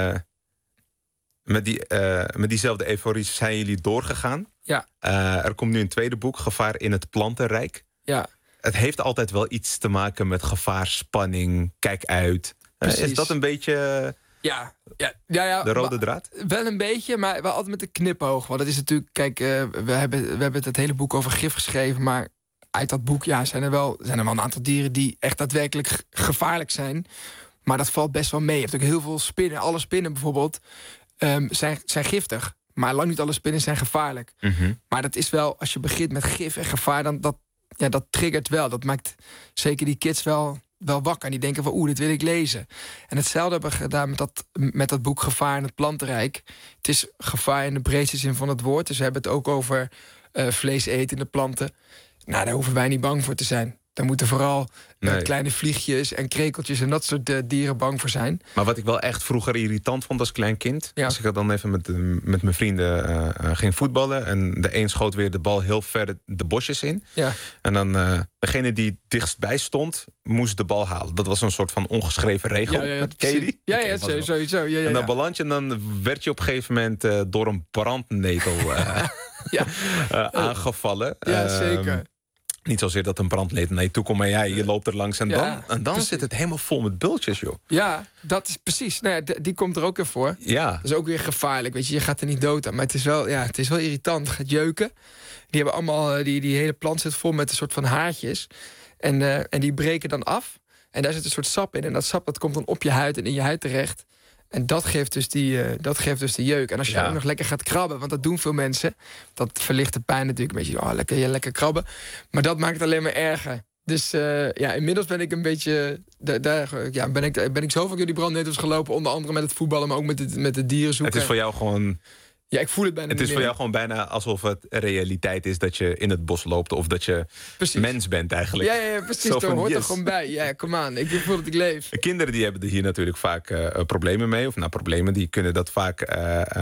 Met diezelfde euforie zijn jullie doorgegaan. Ja. Er komt nu een tweede boek, Gevaar in het Plantenrijk. Ja. Het heeft altijd wel iets te maken met gevaar, spanning, kijk uit. Is dat een beetje... Ja, de rode draad? Wel een beetje, maar wel altijd met de knipoog. Want het is natuurlijk, kijk, we hebben het hele boek over gif geschreven, maar uit dat boek zijn er wel een aantal dieren die echt daadwerkelijk gevaarlijk zijn. Maar dat valt best wel mee. Je hebt ook heel veel spinnen. Alle spinnen bijvoorbeeld zijn giftig. Maar lang niet alle spinnen zijn gevaarlijk. Mm-hmm. Maar dat is wel, als je begint met gif en gevaar, dan dat triggert wel. Dat maakt zeker die kids wel wakker. En die denken van, dit wil ik lezen. En hetzelfde hebben we gedaan met dat boek Gevaar in het Plantenrijk. Het is gevaar in de breedste zin van het woord. Dus we hebben het ook over vleesetende planten. Nou, daar hoeven wij niet bang voor te zijn. Daar moeten vooral kleine vliegjes en krekeltjes en dat soort dieren bang voor zijn. Maar wat ik wel echt vroeger irritant vond als klein kind... als ik dan even met mijn vrienden ging voetballen... en de een schoot weer de bal heel ver de bosjes in. Ja. En dan degene die dichtstbij stond, moest de bal halen. Dat was een soort van ongeschreven regel. Ken je die? Ja, sowieso. Ja. En dan beland je en dan werd je op een gegeven moment... door een brandnetel aangevallen. Ja, zeker. Niet zozeer dat een brandnetel naar je toe komt, maar je loopt er langs en dan zit het helemaal vol met bultjes, joh. Ja, dat is precies. Nou ja, die komt er ook weer voor. Ja. Dat is ook weer gevaarlijk, weet je. Je gaat er niet dood aan, maar het is wel irritant. Het gaat jeuken. Die hebben allemaal, die hele plant zit vol met een soort van haartjes. En die breken dan af. En daar zit een soort sap in. En dat sap dat komt dan op je huid en in je huid terecht. En dat geeft dus die jeuk. En als je ook nog lekker gaat krabben, want dat doen veel mensen. Dat verlicht de pijn natuurlijk een beetje. Lekker krabben. Maar dat maakt het alleen maar erger. Dus inmiddels ben ik een beetje... ben ik zoveel door die brandnetels gelopen. Onder andere met het voetballen, maar ook met de dieren zoeken. Het is voor jou gewoon... Ja, ik voel het bijna niet meer. Het is voor jou gewoon bijna alsof het realiteit is dat je in het bos loopt of dat je mens bent eigenlijk. Ja, precies. Dat hoort er gewoon bij. Ja, kom aan. Ik voel dat ik leef. Kinderen die hebben er hier natuurlijk vaak problemen mee. Of problemen, die kunnen dat vaak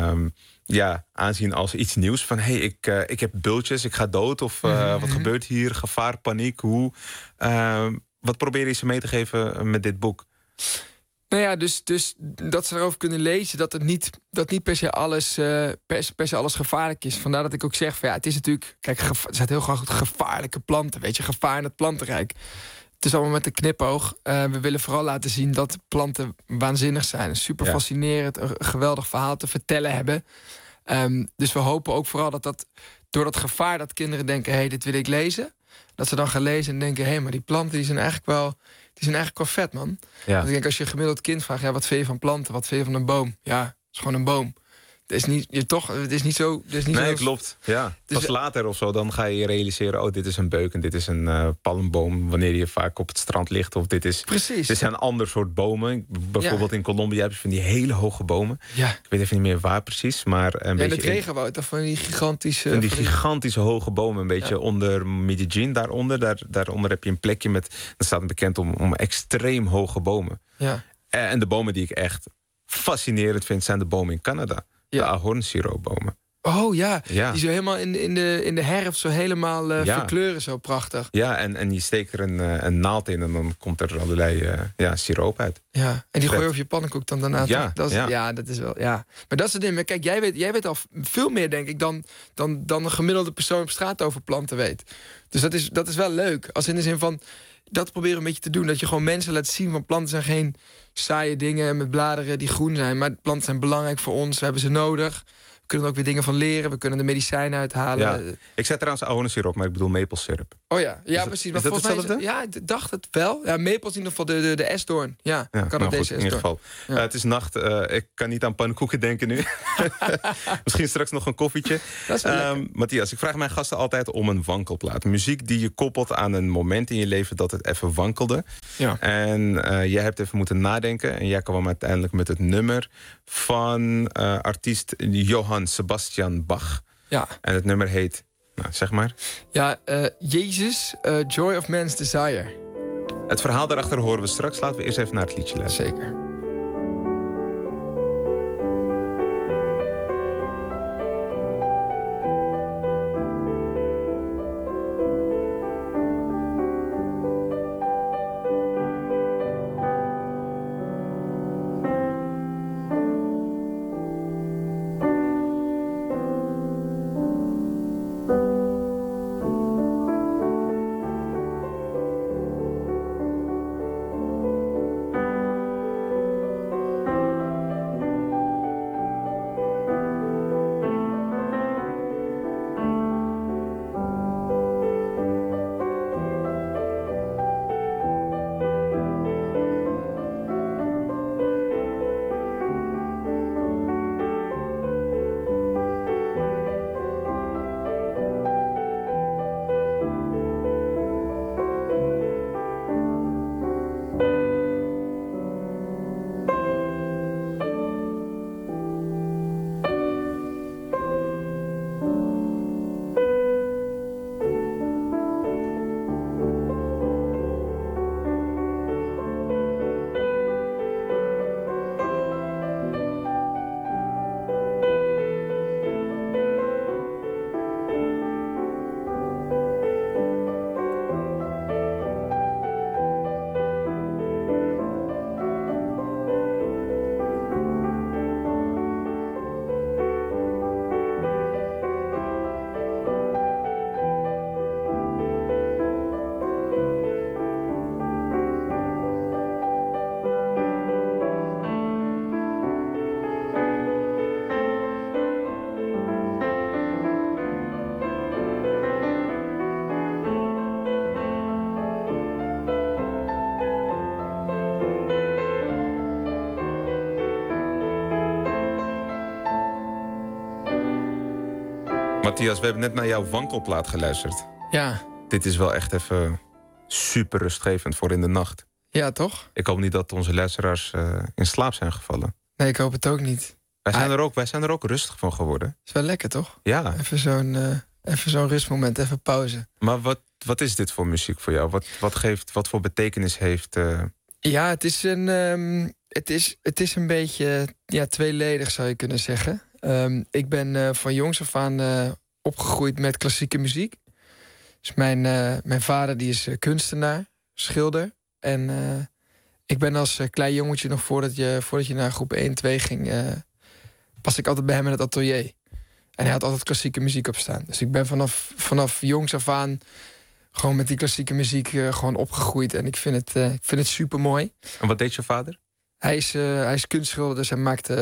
aanzien als iets nieuws. Van ik heb bultjes, ik ga dood. Of wat gebeurt hier? Gevaar, paniek, hoe? Wat probeer je ze mee te geven met dit boek? Nou ja, dus dat ze erover kunnen lezen dat niet per se alles gevaarlijk is. Vandaar dat ik ook zeg van het is natuurlijk... Kijk, er zijn heel graag gevaarlijke planten, weet je. Gevaar in het plantenrijk. Het is allemaal met een knipoog. We willen vooral laten zien dat planten waanzinnig zijn. Super fascinerend, een geweldig verhaal te vertellen hebben. Dus we hopen ook vooral dat door dat gevaar dat kinderen denken... dit wil ik lezen. Dat ze dan gaan lezen en denken... maar die planten die zijn eigenlijk wel vet, man. Ja. Want ik denk, als je een gemiddeld kind vraagt... wat vind je van planten, wat vind je van een boom? Ja, het is gewoon een boom. Het is niet zo... Nee, klopt. Ja. Dus, pas later of zo, dan ga je realiseren... dit is een beuk en dit is een palmboom... wanneer je vaak op het strand ligt. Of dit is... Precies. Dit zijn een ander soort bomen. Bijvoorbeeld in Colombia heb je van die hele hoge bomen. Ja. Ik weet even niet meer waar precies, maar... in het regenwoud, van die gigantische... Van die gigantische hoge bomen, een beetje onder Medellin, daaronder. Daaronder heb je een plekje met... dat staat bekend om extreem hoge bomen. Ja. En de bomen die ik echt fascinerend vind... zijn de bomen in Canada. De ahornsiroopbomen. Oh ja, die zo helemaal in de herfst zo helemaal verkleuren, zo prachtig. Ja, en je steekt er een naald in en dan komt er allerlei siroop uit. Ja, en die gooi je over je pannenkoek dan daarna. Ja, dat is wel, ja. Maar dat is het ding. Maar kijk, jij weet al veel meer, denk ik, dan een gemiddelde persoon op straat over planten weet. Dus dat is wel leuk. Als in de zin van, dat proberen een beetje te doen. Dat je gewoon mensen laat zien van planten zijn saaie dingen met bladeren die groen zijn. Maar planten zijn belangrijk voor ons. We hebben ze nodig. We kunnen er ook weer dingen van leren. We kunnen de medicijnen uithalen. Ja. Ik zet trouwens ahornsiroop, maar ik bedoel maplesirup. Oh ja, ja, precies. Maar Is dat hetzelfde? Ja, ik dacht het wel. Ja, maple is in ieder geval de esdoorn. Ja, kan nou ook deze goed, in ieder esdoorn. geval. Het is nacht. Ik kan niet aan pannenkoeken denken nu. Misschien straks nog een koffietje. Dat is wel lekker. Matthias, ik vraag mijn gasten altijd om een wankelplaat. Muziek die je koppelt aan een moment in je leven dat het even wankelde. Ja. En jij hebt even moeten nadenken. En jij kwam uiteindelijk met het nummer van artiest Johann Sebastian Bach. Ja. En het nummer heet, nou, zeg maar. Ja, Jezus, Joy of Man's Desire. Het verhaal daarachter horen we straks. Laten we eerst even naar het liedje luisteren. Zeker. Matthias, we hebben net naar jouw wankelplaat geluisterd. Ja. Dit is wel echt even super rustgevend voor in de nacht. Ja, toch? Ik hoop niet dat onze luisteraars in slaap zijn gevallen. Nee, ik hoop het ook niet. Wij zijn er ook rustig van geworden. Is wel lekker, toch? Ja. Even zo'n rustmoment, even pauze. Maar wat is dit voor muziek voor jou? Wat voor betekenis heeft... Ja, het is een beetje tweeledig, zou je kunnen zeggen. Ik ben van jongs af aan opgegroeid met klassieke muziek. Dus mijn vader die is kunstenaar, schilder. En ik ben als klein jongetje nog voordat je naar groep 1, 2 ging... was ik altijd bij hem in het atelier. En hij had altijd klassieke muziek op staan. Dus ik ben vanaf jongs af aan gewoon met die klassieke muziek gewoon opgegroeid. En ik vind het super mooi. En wat deed je vader? Hij is kunstschilder, dus hij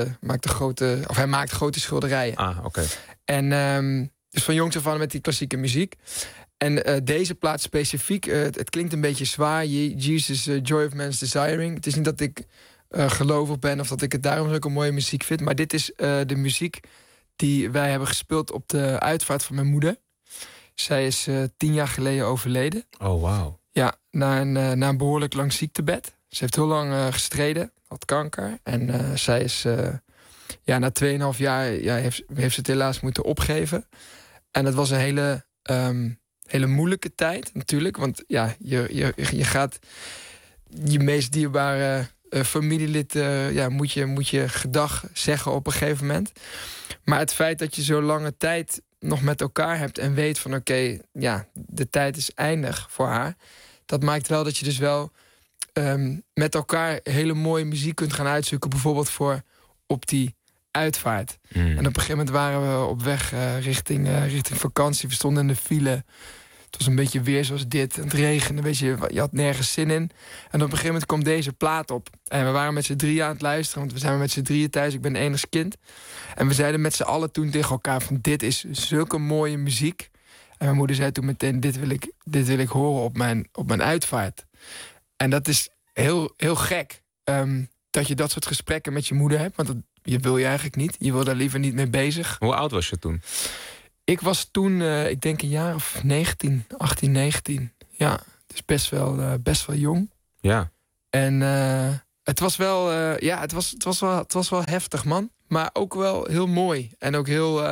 maakt grote schilderijen. Ah, oké. En dus van jongs af aan met die klassieke muziek. En deze plaat specifiek, het klinkt een beetje zwaar. Jesus, Joy of Man's Desiring. Het is niet dat ik gelovig ben of dat ik het daarom zulke mooie muziek vind. Maar dit is de muziek die wij hebben gespeeld op de uitvaart van mijn moeder. Zij is 10 jaar geleden overleden. Oh, wauw. Ja, na een behoorlijk lang ziektebed. Ze heeft heel lang gestreden, had kanker. En zij is na 2,5 jaar heeft ze het helaas moeten opgeven. En het was een hele moeilijke tijd natuurlijk. Want ja, je gaat je meest dierbare familielid moet je gedag zeggen op een gegeven moment. Maar het feit dat je zo lange tijd nog met elkaar hebt en weet van oké, de tijd is eindig voor haar. Dat maakt wel dat je dus wel met elkaar hele mooie muziek kunt gaan uitzoeken. Bijvoorbeeld voor op die uitvaart. En op een gegeven moment waren we op weg richting vakantie. We stonden in de file. Het was een beetje weer zoals dit. Het regende, weet je had nergens zin in. En op een gegeven moment kwam deze plaat op. En we waren met z'n 3 aan het luisteren. Want we zijn met z'n 3 thuis. Ik ben enigst kind. En we zeiden met z'n allen toen tegen elkaar van... dit is zulke mooie muziek. En mijn moeder zei toen meteen... dit wil ik horen op mijn uitvaart. En dat is heel, heel gek. Dat je dat soort gesprekken met je moeder hebt. Want je wil je eigenlijk niet. Je wil daar liever niet mee bezig. Hoe oud was je toen? Ik was toen, ik denk een jaar of 18, 19. Ja, dus best wel jong. Ja. En het was wel, het was wel heftig, man. Maar ook wel heel mooi. En ook heel,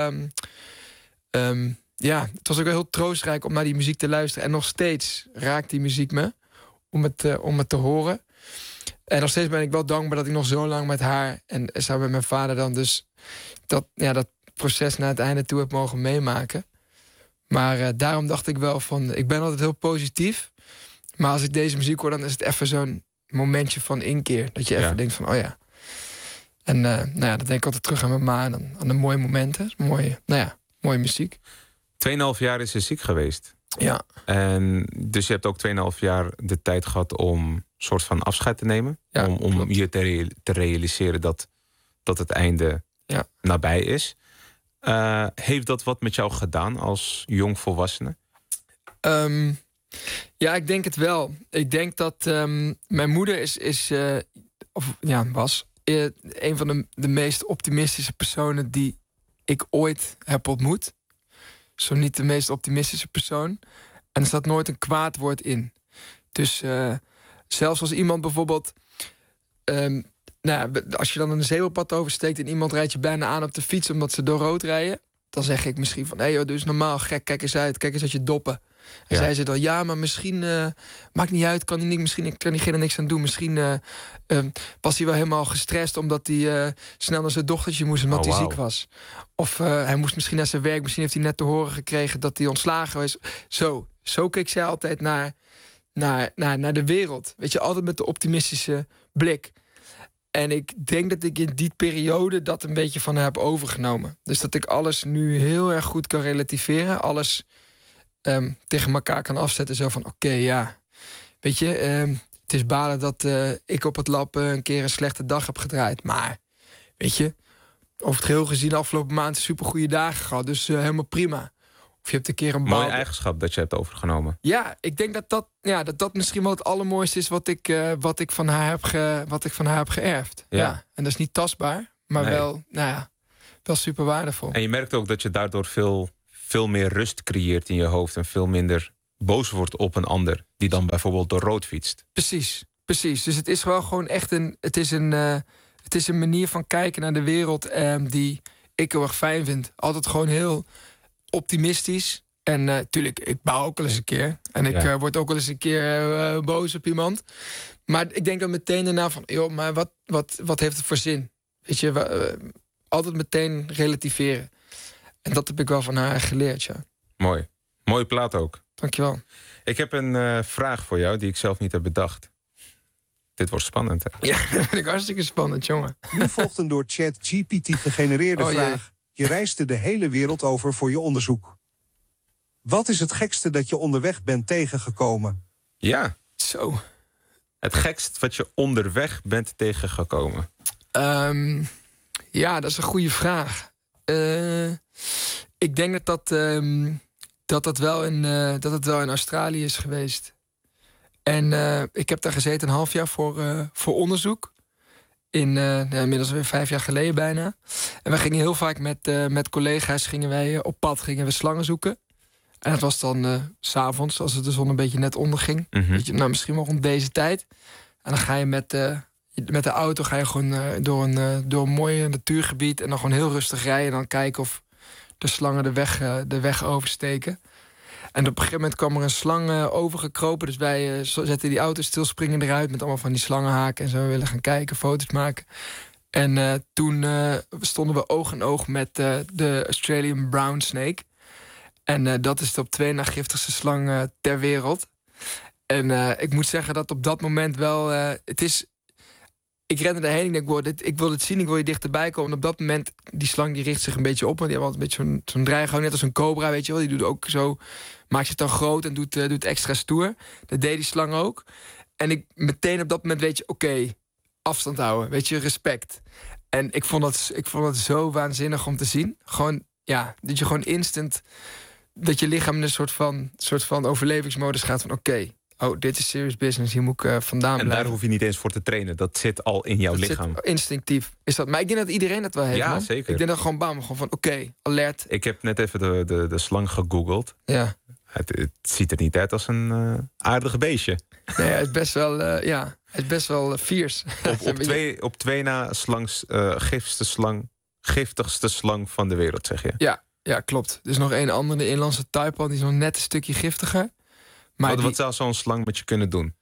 het was ook wel heel troostrijk om naar die muziek te luisteren. En nog steeds raakt die muziek me om het te horen. En nog steeds ben ik wel dankbaar dat ik nog zo lang met haar en samen met mijn vader dan dus dat proces naar het einde toe heb mogen meemaken. Maar daarom dacht ik wel van... Ik ben altijd heel positief. Maar als ik deze muziek hoor, dan is het even zo'n momentje van inkeer. Dat je even denkt van, oh ja. En dan denk ik altijd terug aan mijn ma en aan de mooie momenten. Mooie muziek. 2,5 jaar is ze ziek geweest. Ja. En dus je hebt ook 2,5 jaar de tijd gehad om soort van afscheid te nemen. Ja, om je te realiseren dat het einde nabij is. Heeft dat wat met jou gedaan als jongvolwassene? Ja, ik denk het wel. Ik denk dat mijn moeder was een van de meest optimistische personen die ik ooit heb ontmoet. Zo niet de meest optimistische persoon. En er staat nooit een kwaad woord in. Dus zelfs als iemand bijvoorbeeld... als je dan een zebrapad oversteekt en iemand rijdt je bijna aan op de fiets omdat ze door rood rijden, dan zeg ik misschien van, joh, doe eens normaal, gek, kijk eens uit je doppen. En zei ze dan, ja, maar misschien maakt niet uit, misschien kan diegene niks aan doen. Misschien was hij wel helemaal gestrest omdat hij snel naar zijn dochtertje moest omdat hij ziek was. Of hij moest misschien naar zijn werk, misschien heeft hij net te horen gekregen dat hij ontslagen was. Zo keek zij altijd naar de wereld. Weet je, altijd met de optimistische blik. En ik denk dat ik in die periode dat een beetje van haar heb overgenomen. Dus dat ik alles nu heel erg goed kan relativeren. Alles tegen elkaar kan afzetten. Zo van, weet je, het is balen dat ik op het lab een keer een slechte dag heb gedraaid. Maar, weet je, over het geheel gezien de afgelopen maand supergoeie dagen gehad. Dus helemaal prima. Of je hebt een keer een mooie eigenschap dat je hebt overgenomen. Ja, ik denk dat misschien wel het allermooiste is wat ik van haar heb geërfd. Ja. En dat is niet tastbaar, maar wel super waardevol. En je merkt ook dat je daardoor veel meer rust creëert in je hoofd en veel minder boos wordt op een ander die dan bijvoorbeeld door rood fietst. Precies. Dus het is wel gewoon echt het is een manier van kijken naar de wereld die ik heel erg fijn vind. Altijd gewoon heel optimistisch. En natuurlijk, ik bouw ook wel eens een keer. En ik word ook wel eens een keer boos op iemand. Maar ik denk dan meteen daarna van, joh, maar wat heeft het voor zin? Weet je, altijd meteen relativeren. En dat heb ik wel van haar geleerd, ja. Mooi. Mooie plaat ook. Dankjewel. Ik heb een vraag voor jou die ik zelf niet heb bedacht. Dit wordt spannend, hè? Ja, dat vind ik hartstikke spannend, jongen. Nu volgt een door ChatGPT gegenereerde vraag. Je reisde de hele wereld over voor je onderzoek. Wat is het gekste dat je onderweg bent tegengekomen? Ja. Zo. Het gekst wat je onderweg bent tegengekomen? Ja, dat is een goede vraag. Ik denk dat het wel in Australië is geweest. En ik heb daar gezeten een half jaar voor onderzoek. Inmiddels weer 5 jaar geleden bijna. En we gingen heel vaak met collega's op pad, gingen we slangen zoeken. En dat was dan 's avonds, als het de zon een beetje net onderging. Mm-hmm. Weet je, misschien wel rond deze tijd. En dan ga je met de auto gewoon door een mooi natuurgebied. En dan gewoon heel rustig rijden. En dan kijken of de slangen de weg oversteken. En op een gegeven moment kwam er een slang overgekropen. Dus wij zetten die auto stil, springen eruit met allemaal van die slangenhaken. En zo, we willen gaan kijken, foto's maken. En toen stonden we oog in oog met de Australian brown snake. En dat is de op 2 na giftigste slang ter wereld. En ik moet zeggen dat op dat moment wel... ik rende daarheen. Ik denk, wow, ik wil dit zien, ik wil je dichterbij komen. En op dat moment, die slang die richt zich een beetje op. Want die hebben altijd een beetje zo'n draaigang, net als een cobra, weet je wel. Die doet ook zo, maakt het dan groot en doet extra stoer. Dat deed die slang ook. En ik meteen op dat moment weet je, oké, afstand houden. Weet je, respect. En ik vond dat zo waanzinnig om te zien. Gewoon, ja, dat je gewoon instant, dat je lichaam in een soort van overlevingsmodus gaat van oké, dit is serious business, hier moet ik vandaan blijven. En daar hoef je niet eens voor te trainen. Dat zit al in jouw lichaam. Instinctief is dat. Maar ik denk dat iedereen dat wel heeft. Ja, man. zeker. Ik denk dat gewoon van oké, alert. Ik heb net even de slang gegoogeld. Ja. Het ziet er niet uit als een aardige beestje. Nee, hij is best wel, hij is best wel fierce. Op twee na giftigste slang van de wereld, zeg je? Ja, klopt. Er is nog één andere, de inlandse taipan, die is nog net een stukje giftiger. Maar wat zou zo'n slang met je kunnen doen?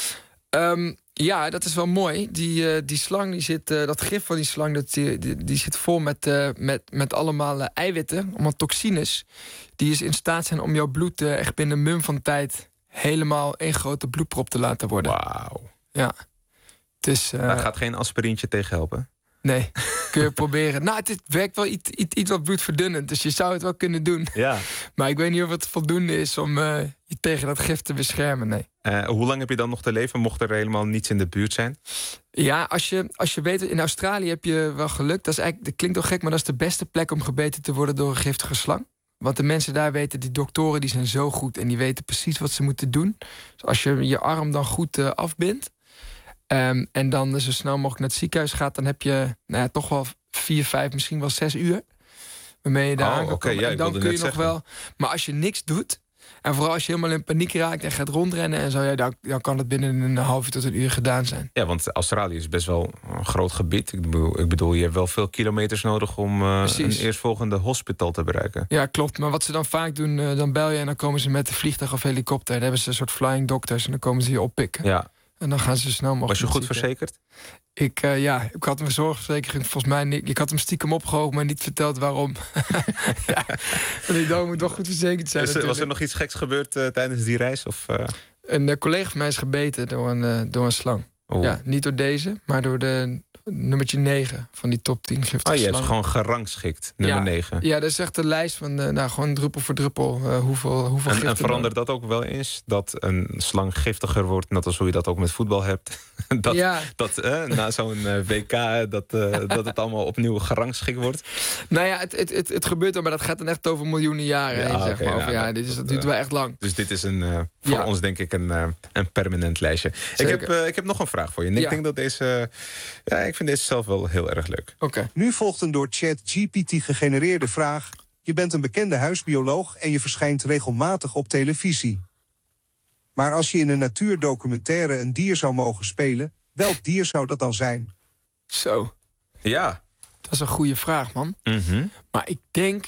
Ja, dat is wel mooi. Die slang, die zit, dat gif van die slang, die zit vol met allemaal eiwitten, allemaal toxines. Die is in staat zijn om jouw bloed echt binnen een mum van tijd helemaal één grote bloedprop te laten worden. Wauw. Ja. Dus, daar gaat geen aspirintje tegen helpen? Nee, kun je proberen. Nou, het werkt wel iets wat bloedverdunnend, dus je zou het wel kunnen doen. Ja. Maar ik weet niet of het voldoende is om je tegen dat gif te beschermen, nee. Hoe lang heb je dan nog te leven, mocht er helemaal niets in de buurt zijn? Ja, als je weet, in Australië heb je wel geluk. Dat klinkt wel gek, maar dat is de beste plek om gebeten te worden door een giftige slang. Want de mensen daar weten, die doktoren, die zijn zo goed en die weten precies wat ze moeten doen. Dus als je je arm dan goed afbindt, en dan zo snel mogelijk naar het ziekenhuis gaat, dan heb je toch wel 4, 5, misschien wel 6 uur. Waarmee je daar aan kan komen. En dan kun je nog wel. Maar als je niks doet, en vooral als je helemaal in paniek raakt en gaat rondrennen en zo, dan kan het binnen een half uur tot een uur gedaan zijn. Ja, want Australië is best wel een groot gebied. Ik bedoel, je hebt wel veel kilometers nodig om een eerstvolgende hospital te bereiken. Ja, klopt. Maar wat ze dan vaak doen, dan bel je en dan komen ze met een vliegtuig of helikopter. Dan hebben ze een soort flying doctors en dan komen ze je oppikken. Ja. En dan gaan ze zo snel mogelijk. Was je goed verzekerd? Ik had mijn zorgverzekering volgens mij niet. Ik had hem stiekem opgehoogd, maar niet verteld waarom. Die dame moet wel goed verzekerd zijn. Was er nog iets geks gebeurd tijdens die reis? Of, Een collega van mij is gebeten door een slang. Oh. Ja, niet door deze, maar door de nummertje 9 van die top 10 giftige slangen. Je hebt gewoon gerangschikt, nummer 9. Ja, dat is echt de lijst van gewoon druppel voor druppel. Hoeveel giften. En verandert dat ook wel eens? Dat een slang giftiger wordt, net als hoe je dat ook met voetbal hebt? Na zo'n WK, dat het allemaal opnieuw gerangschikt wordt? Nou ja, het gebeurt al, maar dat gaat dan echt over miljoenen jaren heen, zeg maar. Dat duurt wel echt lang. Dus dit is voor ons denk ik een permanent lijstje. Ik heb nog een vraag voor je. En ik denk dat deze... ik vind deze zelf wel heel erg leuk. Okay. Nu volgt een door ChatGPT gegenereerde vraag. Je bent een bekende huisbioloog en je verschijnt regelmatig op televisie. Maar als je in een natuurdocumentaire een dier zou mogen spelen, welk dier zou dat dan zijn? Zo. Ja. Dat is een goede vraag, man. Mm-hmm. Maar ik denk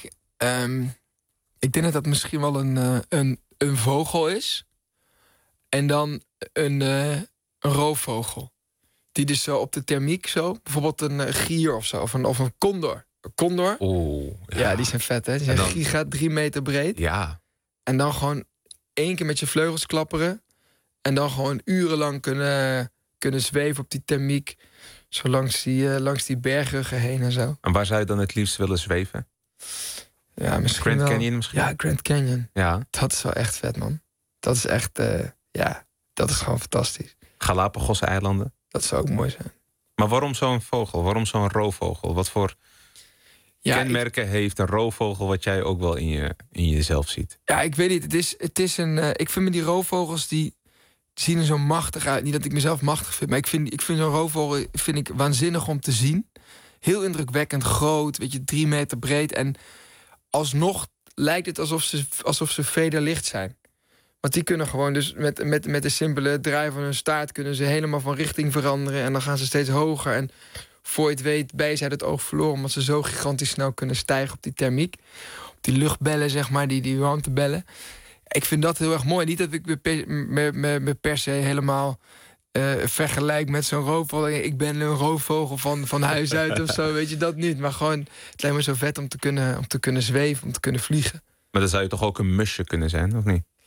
dat misschien wel een vogel is. En dan een roofvogel. Die dus zo op de thermiek zo, bijvoorbeeld een gier of zo, of een condor. Een condor. Oh, ja, die zijn vet, hè? Die zijn giga 3 meter breed. Ja. En dan gewoon 1 keer met je vleugels klapperen. En dan gewoon urenlang kunnen zweven op die thermiek. Zo langs die bergruggen heen en zo. En waar zou je dan het liefst willen zweven? Ja, misschien Grand wel. Canyon misschien? Ja, Grand Canyon. Ja. Dat is wel echt vet, man. Dat is echt, dat is gewoon fantastisch. Galapagos-eilanden? Dat zou ook mooi zijn. Maar waarom zo'n vogel? Waarom zo'n roofvogel? Wat voor kenmerken heeft een roofvogel wat jij ook wel in jezelf ziet? Ja, ik weet niet. Het is ik vind me die roofvogels, die zien er zo machtig uit. Niet dat ik mezelf machtig vind, maar ik vind zo'n roofvogel waanzinnig om te zien. Heel indrukwekkend groot, 3 meter breed. En alsnog lijkt het alsof ze vederlicht zijn. Want die kunnen gewoon dus met een simpele draai van hun staart kunnen ze helemaal van richting veranderen. En dan gaan ze steeds hoger. En voor je het weet ben je het oog verloren, omdat ze zo gigantisch snel kunnen stijgen op die thermiek. Op die luchtbellen, zeg maar, die warmtebellen. Ik vind dat heel erg mooi. Niet dat ik me per se helemaal vergelijk met zo'n roofvogel. Ik ben een roofvogel van huis uit of zo, weet je, dat niet. Maar gewoon, het lijkt me zo vet om te kunnen zweven, om te kunnen vliegen. Maar dan zou je toch ook een musje kunnen zijn, of niet?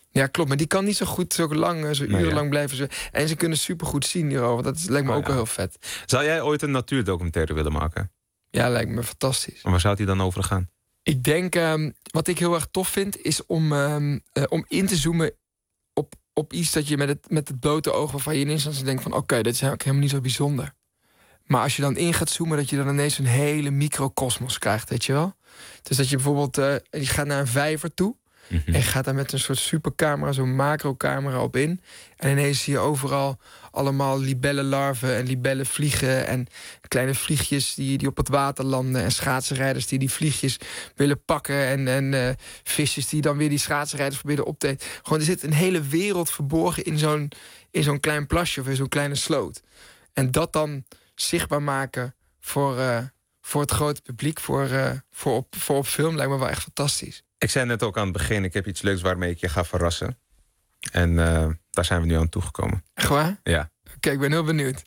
Ja, klopt. Maar die kan niet zo goed, zo urenlang blijven. En ze kunnen supergoed zien hierover. Dat lijkt me ook wel heel vet. Zou jij ooit een natuurdocumentaire willen maken? Ja, lijkt me fantastisch. En waar zou die dan over gaan? Ik denk, wat ik heel erg tof vind, is om in te zoomen op iets dat je met het blote oog, waarvan je in eerste instantie denkt van oké, dit is eigenlijk helemaal niet zo bijzonder. Maar als je dan in gaat zoomen, dat je dan ineens een hele microcosmos krijgt, weet je wel? Dus dat je bijvoorbeeld, je gaat naar een vijver toe. En je gaat daar met een soort supercamera, zo'n macrocamera op in. En ineens zie je overal allemaal libellenlarven en libellenvliegen en kleine vliegjes die op het water landen. En schaatsenrijders die vliegjes willen pakken. En visjes die dan weer die schaatsenrijders proberen op te eten. Gewoon, er zit een hele wereld verborgen in zo'n klein plasje of in zo'n kleine sloot. En dat dan zichtbaar maken voor het grote publiek, voor op film, lijkt me wel echt fantastisch. Ik zei net ook aan het begin, ik heb iets leuks waarmee ik je ga verrassen. En daar zijn we nu aan toegekomen. Echt waar? Ja. Oké, ik ben heel benieuwd.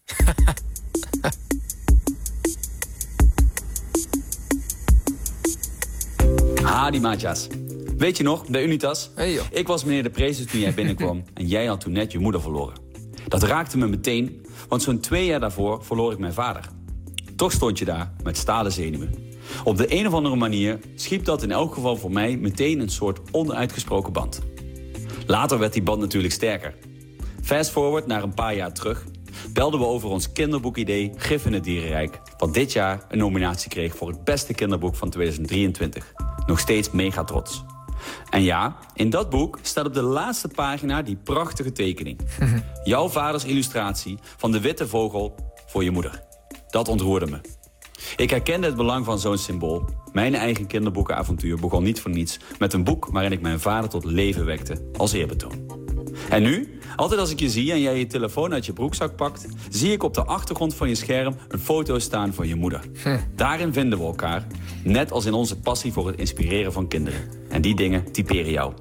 Hadi Matjas. Weet je nog, bij Unitas? Hey joh. Ik was meneer de Prezes toen jij binnenkwam en jij had toen net je moeder verloren. Dat raakte me meteen, want zo'n 2 jaar daarvoor verloor ik mijn vader. Toch stond je daar met stalen zenuwen. Op de een of andere manier schiep dat in elk geval voor mij meteen een soort onuitgesproken band. Later werd die band natuurlijk sterker. Fast forward naar een paar jaar terug belden we over ons kinderboekidee Gif in het Dierenrijk, wat dit jaar een nominatie kreeg voor het beste kinderboek van 2023. Nog steeds mega trots. En ja, in dat boek staat op de laatste pagina die prachtige tekening. Jouw vaders illustratie van de witte vogel voor je moeder. Dat ontroerde me. Ik herkende het belang van zo'n symbool. Mijn eigen kinderboekenavontuur begon niet voor niets met een boek waarin ik mijn vader tot leven wekte als eerbetoon. En nu, altijd als ik je zie en jij je telefoon uit je broekzak pakt, zie ik op de achtergrond van je scherm een foto staan van je moeder. Daarin vinden we elkaar, net als in onze passie voor het inspireren van kinderen. En die dingen typeren jou.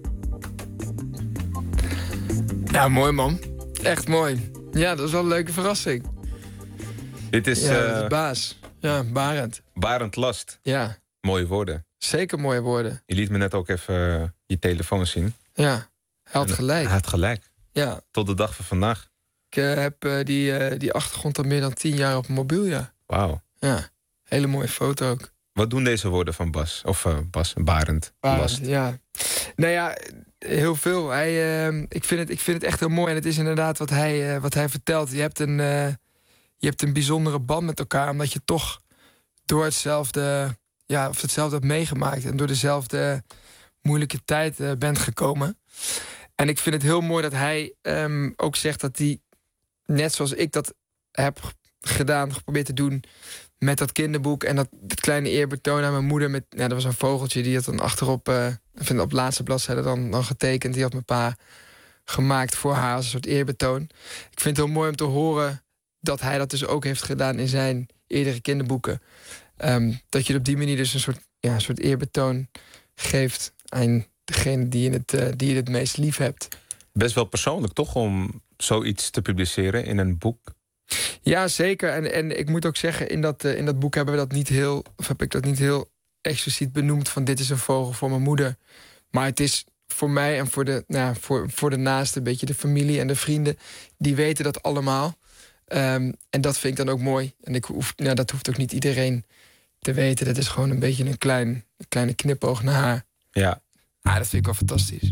Ja, mooi man. Echt mooi. Ja, dat is wel een leuke verrassing. Dit is... Ja, dat is Baas. Ja, Barend. Barend Last. Ja. Mooie woorden. Zeker mooie woorden. Je liet me net ook even je telefoon zien. Ja, hij had gelijk. Hij had gelijk. Ja. Tot de dag van vandaag. Ik heb die achtergrond al meer dan 10 jaar op mobiel, ja. Wauw. Ja, hele mooie foto ook. Wat doen deze woorden van Bas? Of Barend Last? Ja. Nou ja, heel veel. Ik vind het echt heel mooi. En het is inderdaad wat hij vertelt. Je hebt een bijzondere band met elkaar, omdat je toch door hetzelfde hebt meegemaakt en door dezelfde moeilijke tijd bent gekomen. En ik vind het heel mooi dat hij ook zegt dat hij, net zoals ik dat heb gedaan, geprobeerd te doen met dat kinderboek en dat kleine eerbetoon aan mijn moeder. Dat was een vogeltje, die had dan achterop, op de laatste bladzijde dan getekend. Die had mijn pa gemaakt voor haar als een soort eerbetoon. Ik vind het heel mooi om te horen dat hij dat dus ook heeft gedaan in zijn eerdere kinderboeken. Dat je op die manier dus een soort eerbetoon geeft aan degene die je het meest lief hebt. Best wel persoonlijk, toch? Om zoiets te publiceren in een boek? Ja, zeker. En ik moet ook zeggen, in dat boek heb ik dat niet heel expliciet benoemd van dit is een vogel voor mijn moeder. Maar het is voor mij en voor de naaste, een beetje de familie en de vrienden, die weten dat allemaal. En dat vind ik dan ook mooi. En dat hoeft ook niet iedereen te weten. Dat is gewoon een beetje een kleine knipoog naar haar. Ja. Dat vind ik wel fantastisch.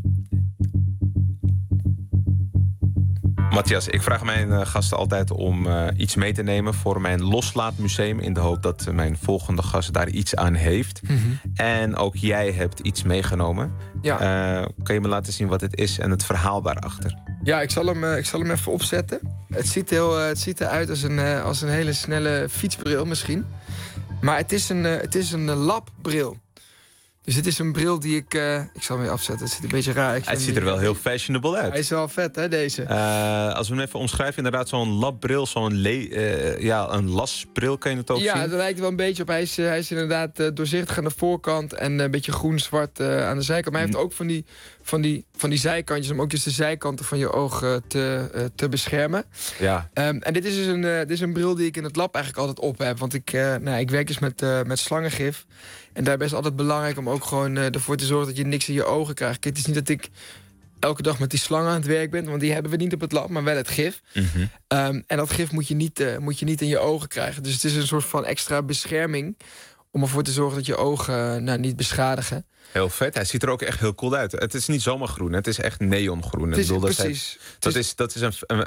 Mathias, ik vraag mijn gasten altijd om iets mee te nemen voor mijn loslaatmuseum, in de hoop dat mijn volgende gast daar iets aan heeft. En ook jij hebt iets meegenomen. Ja. Kan je me laten zien wat het is en het verhaal daarachter? Ja, ik zal hem even opzetten. Het ziet eruit als een hele snelle fietsbril misschien. Maar het is een labbril. Dus het is een bril die ik zal hem weer afzetten. Het ziet een beetje raar. Het ziet er wel heel fashionable uit. Hij is wel vet, hè, deze? Als we hem even omschrijven, inderdaad zo'n labbril, een lasbril, kan je het ook zien? Ja, dat lijkt er wel een beetje op. Hij is inderdaad doorzichtig aan de voorkant en een beetje groen-zwart aan de zijkant. Maar hij heeft ook van die zijkantjes om ook eens de zijkanten van je ogen te beschermen. Ja. En dit is een bril die ik in het lab eigenlijk altijd op heb. Want ik werk dus met slangengif. En daarbij is het altijd belangrijk om ook gewoon ervoor te zorgen dat je niks in je ogen krijgt. Het is niet elke dag met die slangen aan het werk bent. Want die hebben we niet op het lab, maar wel het gif. Mhm. En dat gif moet je niet in je ogen krijgen. Dus het is een soort van extra bescherming om ervoor te zorgen dat je ogen niet beschadigen. Heel vet. Hij ziet er ook echt heel cool uit. Het is niet zomaar groen, het is echt neongroen. Precies. Dat is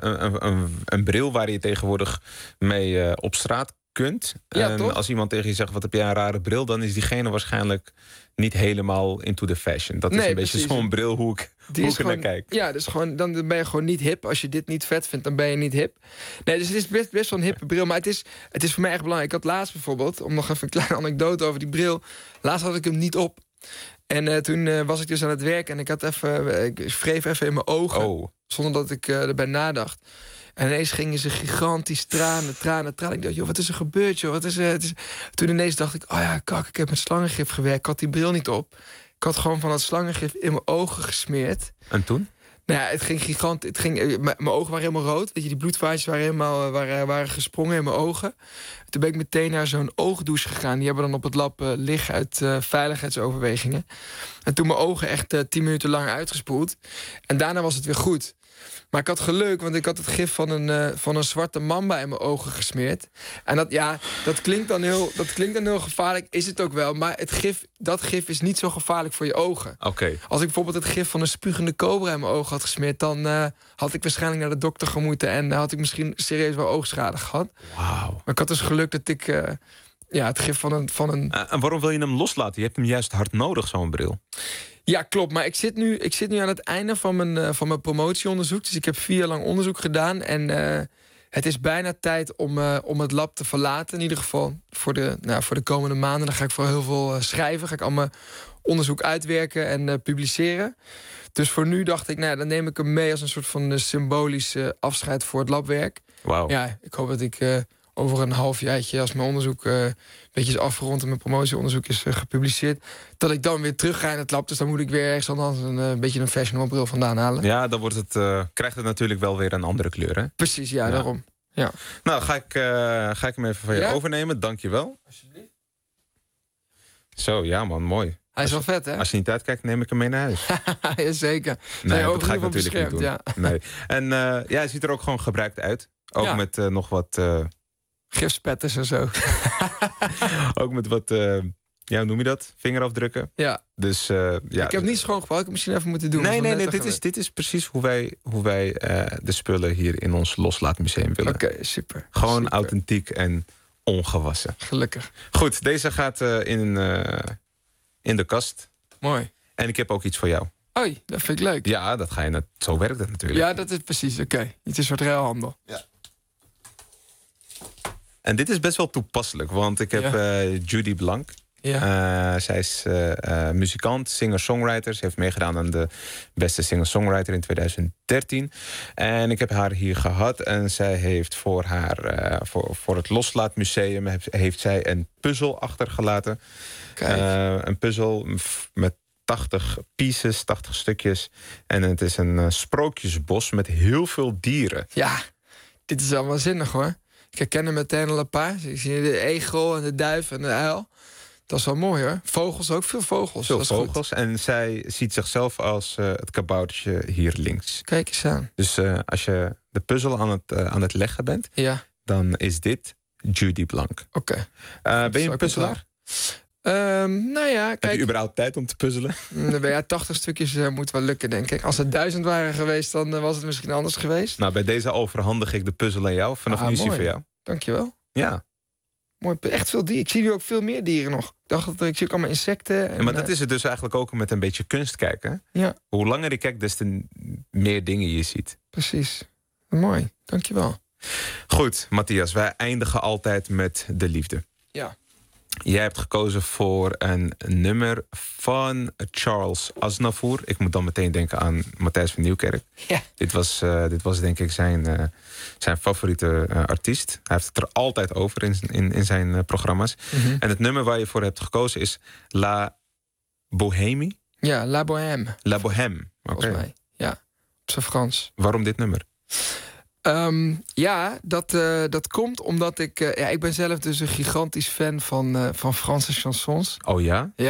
een bril waar je tegenwoordig mee op straat kunt. Ja, en toch? als iemand tegen je zegt, wat heb jij een rare bril, dan is diegene waarschijnlijk niet helemaal into the fashion. Dat is een beetje zo'n bril hoe ik er naar kijk. Ja, dus gewoon, dan ben je gewoon niet hip. Als je dit niet vet vindt, dan ben je niet hip. Nee, dus het is best wel een hippe bril. Maar het is voor mij echt belangrijk. Ik had laatst bijvoorbeeld, om nog even een kleine anekdote over die bril. Laatst had ik hem niet op. En toen was ik dus aan het werk en ik wreef even in mijn ogen. Oh. Zonder dat ik erbij nadacht. En ineens gingen ze gigantisch tranen. Ik dacht, joh, wat is er gebeurd, joh? Toen ineens dacht ik, oh ja, kak, ik heb met slangengif gewerkt. Ik had die bril niet op. Ik had gewoon van dat slangengif in mijn ogen gesmeerd. En toen? Nou ja, het ging gigantisch. Mijn ogen waren helemaal rood. Weet je, die bloedvaatjes waren helemaal waren gesprongen in mijn ogen. Toen ben ik meteen naar zo'n oogdouche gegaan. Die hebben dan op het lab liggen uit veiligheidsoverwegingen. En toen mijn ogen echt 10 minuten lang uitgespoeld. En daarna was het weer goed. Maar ik had geluk, want ik had het gif van een zwarte mamba in mijn ogen gesmeerd. En dat klinkt dan heel gevaarlijk, is het ook wel. Maar dat gif is niet zo gevaarlijk voor je ogen. Okay. Als ik bijvoorbeeld het gif van een spugende cobra in mijn ogen had gesmeerd, dan had ik waarschijnlijk naar de dokter gemoeten en had ik misschien serieus wel oogschade gehad. Wauw. Maar ik had dus geluk dat ik het gif van een... En waarom wil je hem loslaten? Je hebt hem juist hard nodig, zo'n bril. Ja, klopt. Maar ik zit nu aan het einde van mijn promotieonderzoek. Dus ik heb 4 jaar lang onderzoek gedaan. En het is bijna tijd om het lab te verlaten. In ieder geval voor de komende maanden. Dan ga ik voor heel veel schrijven. Ga ik al mijn onderzoek uitwerken en publiceren. Dus voor nu dacht ik, dan neem ik hem mee als een soort van symbolisch afscheid voor het labwerk. Wauw. Ja, ik hoop dat ik over een halfjaartje, als mijn onderzoek een beetje is afgerond en mijn promotieonderzoek is gepubliceerd, dat ik dan weer terug ga in het lab. Dus dan moet ik weer ergens anders een beetje een fashionable bril vandaan halen. Ja, dan krijgt het natuurlijk wel weer een andere kleur, hè? Precies, ja. Daarom. Ja. Nou, ga ik hem even van je overnemen. Dank je wel. Alsjeblieft. Zo, ja man, mooi. Hij is wel vet, hè? Als je niet uitkijkt, neem ik hem mee naar huis. Jazeker. Nee, dat ga ik natuurlijk niet doen. Ja. Nee. En hij ziet er ook gewoon gebruikt uit. Ook met nog wat... gifspetters en zo. Ook met wat, hoe noem je dat? Vingerafdrukken. Ja. Dus, ik heb niet schoongepakt, ik heb het misschien even moeten doen. Nee, dit is precies hoe wij de spullen hier in ons Loslaatmuseum willen. Oké, super. Gewoon super. authentiek en ongewassen. Gelukkig. Goed, deze gaat in de kast. Mooi. En ik heb ook iets voor jou. Oei, dat vind ik leuk. Ja, zo werkt het natuurlijk. Ja, dat is precies, oké. Het is een soort ruilhandel. Ja. En dit is best wel toepasselijk, want ik heb Judy Blank. Ja. Zij is muzikant, singer-songwriter. Ze heeft meegedaan aan de beste singer-songwriter in 2013. En ik heb haar hier gehad. En zij heeft voor het Loslaatmuseum heeft zij een puzzel achtergelaten. Een puzzel met 80 pieces, 80 stukjes. En het is een sprookjesbos met heel veel dieren. Ja, dit is allemaal zinnig hoor. Ik herken er meteen al een paar. Ik zie de egel en de duif en de uil. Dat is wel mooi hoor. Vogels ook, veel vogels. Veel vogels. Goed. En zij ziet zichzelf als het kaboutertje hier links. Kijk eens aan. Dus als je de puzzel aan het leggen bent, dan is dit Judy Blank. Oké. Ben je een puzzelaar? Kijk. Heb je überhaupt tijd om te puzzelen? 80 stukjes moet wel lukken, denk ik. Als het 1000 waren geweest, dan was het misschien anders geweest. Nou, bij deze overhandig ik de puzzel aan jou. Vanaf nu is hij voor jou. Dankjewel. Ja. Mooi, echt veel dieren. Ik zie nu ook veel meer dieren nog. Ik zie ook allemaal insecten. En, maar dat is het dus eigenlijk ook met een beetje kunst kijken. Ja. Hoe langer je kijkt, des te meer dingen je ziet. Precies. Mooi, dankjewel. Goed, Matthias, wij eindigen altijd met de liefde. Ja. Jij hebt gekozen voor een nummer van Charles Aznavour. Ik moet dan meteen denken aan Matthijs van Nieuwkerk. Ja. Dit was denk ik zijn favoriete artiest. Hij heeft het er altijd over in zijn programma's. Mm-hmm. En het nummer waar je voor hebt gekozen is La Bohème. Ja, La Bohème. La Bohème, volgens mij. Ja, op zijn Frans. Waarom dit nummer? Dat komt omdat ik ben zelf dus een gigantisch fan van Franse chansons. Oh ja? Ja,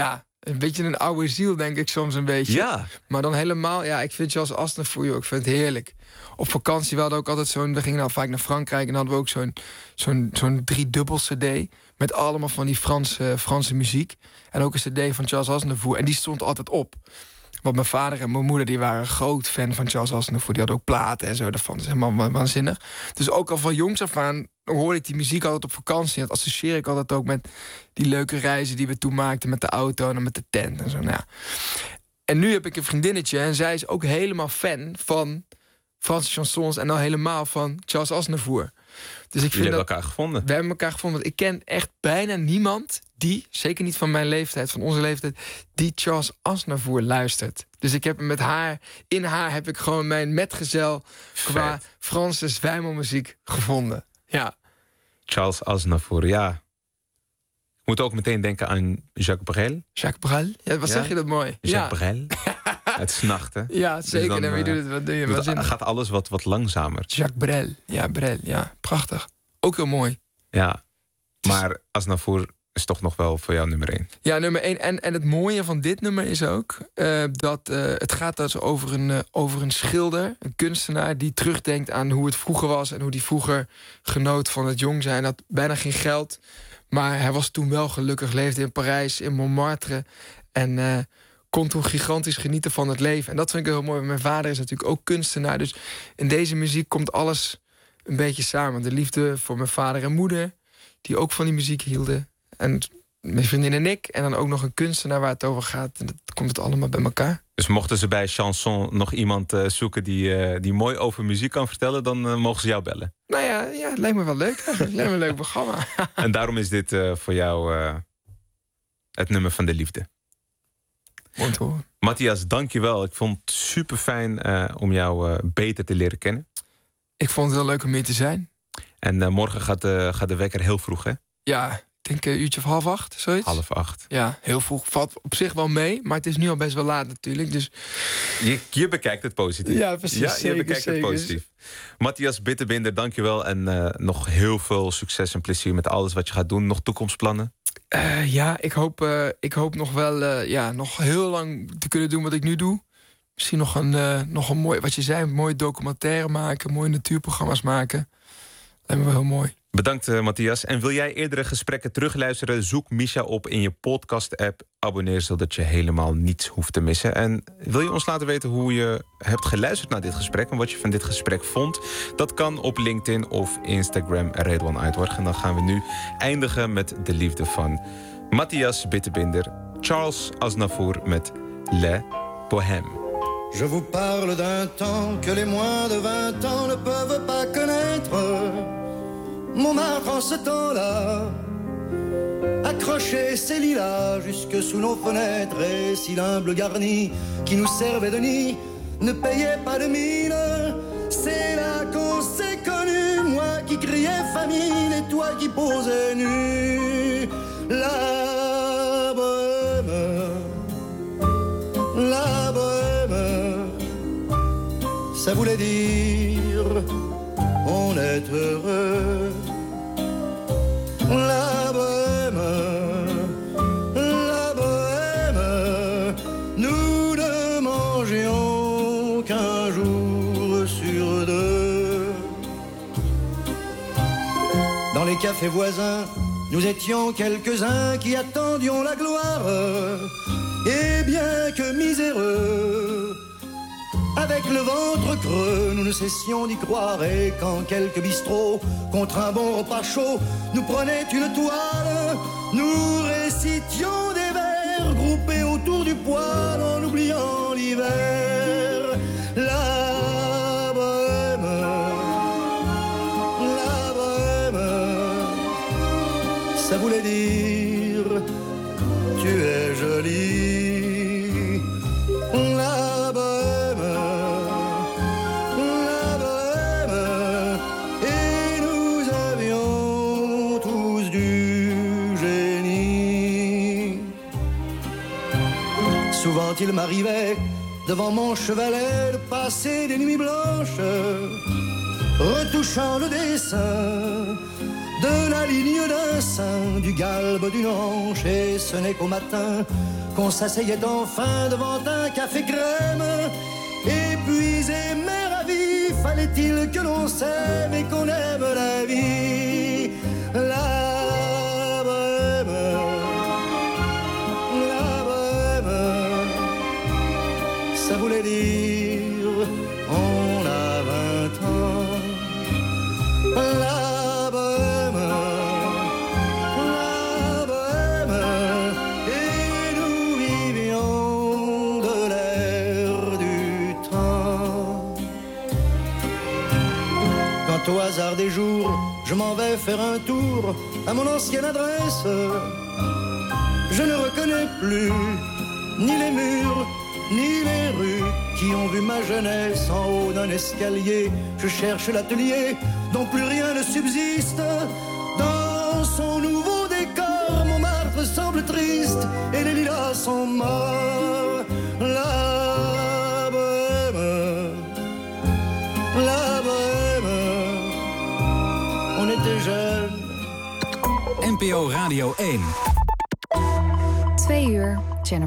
Een beetje een oude ziel, denk ik soms een beetje. Ja. Maar dan helemaal, ja, ik vind Charles Aznavour ook, ik vind het heerlijk. Op vakantie, we hadden ook altijd we gingen dan vaak naar Frankrijk en dan hadden we ook zo'n 3-dubbel cd met allemaal van die Franse muziek. En ook een cd van Charles Aznavour. En die stond altijd op. Want mijn vader en mijn moeder die waren een groot fan van Charles Aznavour. Die hadden ook platen en zo daarvan. Dat is helemaal waanzinnig. Dus ook al van jongs af aan hoorde ik die muziek altijd op vakantie. Dat associeer ik altijd ook met die leuke reizen die we toen maakten met de auto en dan met de tent en zo. Nou ja. En nu heb ik een vriendinnetje en zij is ook helemaal fan van Franse chansons en dan helemaal van Charles Aznavour. Dus ik vind Jullie hebben elkaar gevonden. We hebben elkaar gevonden. Want ik ken echt bijna niemand die, zeker niet van mijn leeftijd, van onze leeftijd, die Charles Aznavour luistert. Dus ik heb in haar heb ik gewoon mijn metgezel qua Franse zwijmelmuziek gevonden. Ja. Charles Aznavour, ja. Ik moet ook meteen denken aan Jacques Brel. Jacques Brel? Ja, wat zeg je dat mooi. Jacques Brel. Het snachten. Ja, zeker. Dus dan, wat doe je? Dan gaat alles wat langzamer. Jacques Brel. Ja, Brel. Ja, prachtig. Ook heel mooi. Ja, maar Aznavour is toch nog wel voor jou nummer 1. Ja, nummer 1. En het mooie van dit nummer is ook dat het gaat dus over een schilder, een kunstenaar die terugdenkt aan hoe het vroeger was en hoe die vroeger genoot van het jong zijn. Had bijna geen geld, maar hij was toen wel gelukkig, leefde in Parijs, in Montmartre en kon toen gigantisch genieten van het leven. En dat vind ik heel mooi. Mijn vader is natuurlijk ook kunstenaar, dus in deze muziek komt alles een beetje samen. De liefde voor mijn vader en moeder, die ook van die muziek hielden. En mijn vriendin en ik. En dan ook nog een kunstenaar waar het over gaat. En dat komt het allemaal bij elkaar. Dus mochten ze bij Chanson nog iemand zoeken die mooi over muziek kan vertellen, dan mogen ze jou bellen. Nou ja, het lijkt me wel leuk. Het lijkt me een leuk programma. En daarom is dit voor jou het nummer van de liefde. Mooi te horen. Matthias, dank je wel. Ik vond het super fijn om jou beter te leren kennen. Ik vond het heel leuk om hier te zijn. En morgen gaat de wekker heel vroeg, hè? Ja, ik denk een uurtje of 7:30, zoiets. 7:30. Ja, heel vroeg. Valt op zich wel mee, maar het is nu al best wel laat natuurlijk. Dus Je bekijkt het positief. Ja, precies. Ja, zeker, je bekijkt zeker. het positief. Matthias Bitterbinder, dank je wel. En nog heel veel succes en plezier met alles wat je gaat doen. Nog toekomstplannen? Ja, ik hoop nog wel nog heel lang te kunnen doen wat ik nu doe. Misschien nog een mooi, wat je zei, een mooie documentaire maken, mooie natuurprogramma's maken. Lijkt me wel heel mooi. Bedankt, Matthias. En wil jij eerdere gesprekken terugluisteren? Zoek Misha op in je podcast-app. Abonneer zodat je helemaal niets hoeft te missen. En wil je ons laten weten hoe je hebt geluisterd naar dit gesprek en wat je van dit gesprek vond? Dat kan op LinkedIn of Instagram Redouan Uitwarg. En dan gaan we nu eindigen met de liefde van Matthias Bitterbinder, Charles Aznavour met Le Bohème. Je vous parle d'un temps que les moins de 20 ans ne peuvent pas connaître. Montmartre en ce temps-là accrochait ses lilas jusque sous nos fenêtres. Et si l'humble garni qui nous servait de nid ne payait pas de mine, c'est là qu'on s'est connus. Moi qui criais famine et toi qui posais nu. La bohème, la bohème, ça voulait dire on est heureux. La bohème, nous ne mangions qu'un jour sur deux. Dans les cafés voisins, nous étions quelques-uns qui attendions la gloire. Et bien que miséreux, avec le ventre creux, nous ne cessions d'y croire. Et quand quelques bistrots, contre un bon repas chaud, nous prenaient une toile, nous récitions des vers groupés autour du poêle en oubliant l'hiver. La bohème, ça voulait dire tu es jolie. La bohème, et nous avions tous du génie. Souvent il m'arrivait devant mon chevalet de passer des nuits blanches, retouchant le dessin de la ligne d'un sein, du galbe d'une hanche. Et ce n'est qu'au matin qu'on s'asseyait enfin devant un café crème. Épuisé mais ravi, fallait-il que l'on s'aime et qu'on aime la vie. La bohème, ça voulait dire on a 20 ans. La bohème, et nous vivions de l'air du temps. Quand au hasard des jours, je m'en vais faire un tour à mon ancienne adresse, je ne reconnais plus ni les murs, ni les rues qui ont vu ma jeunesse en haut d'un escalier. Je cherche l'atelier dont plus rien ne subsiste. Dans son nouveau décor, Montmartre semble triste et les lilas sont morts. La bohème, on était jeunes. NPO Radio 1. 2 uur.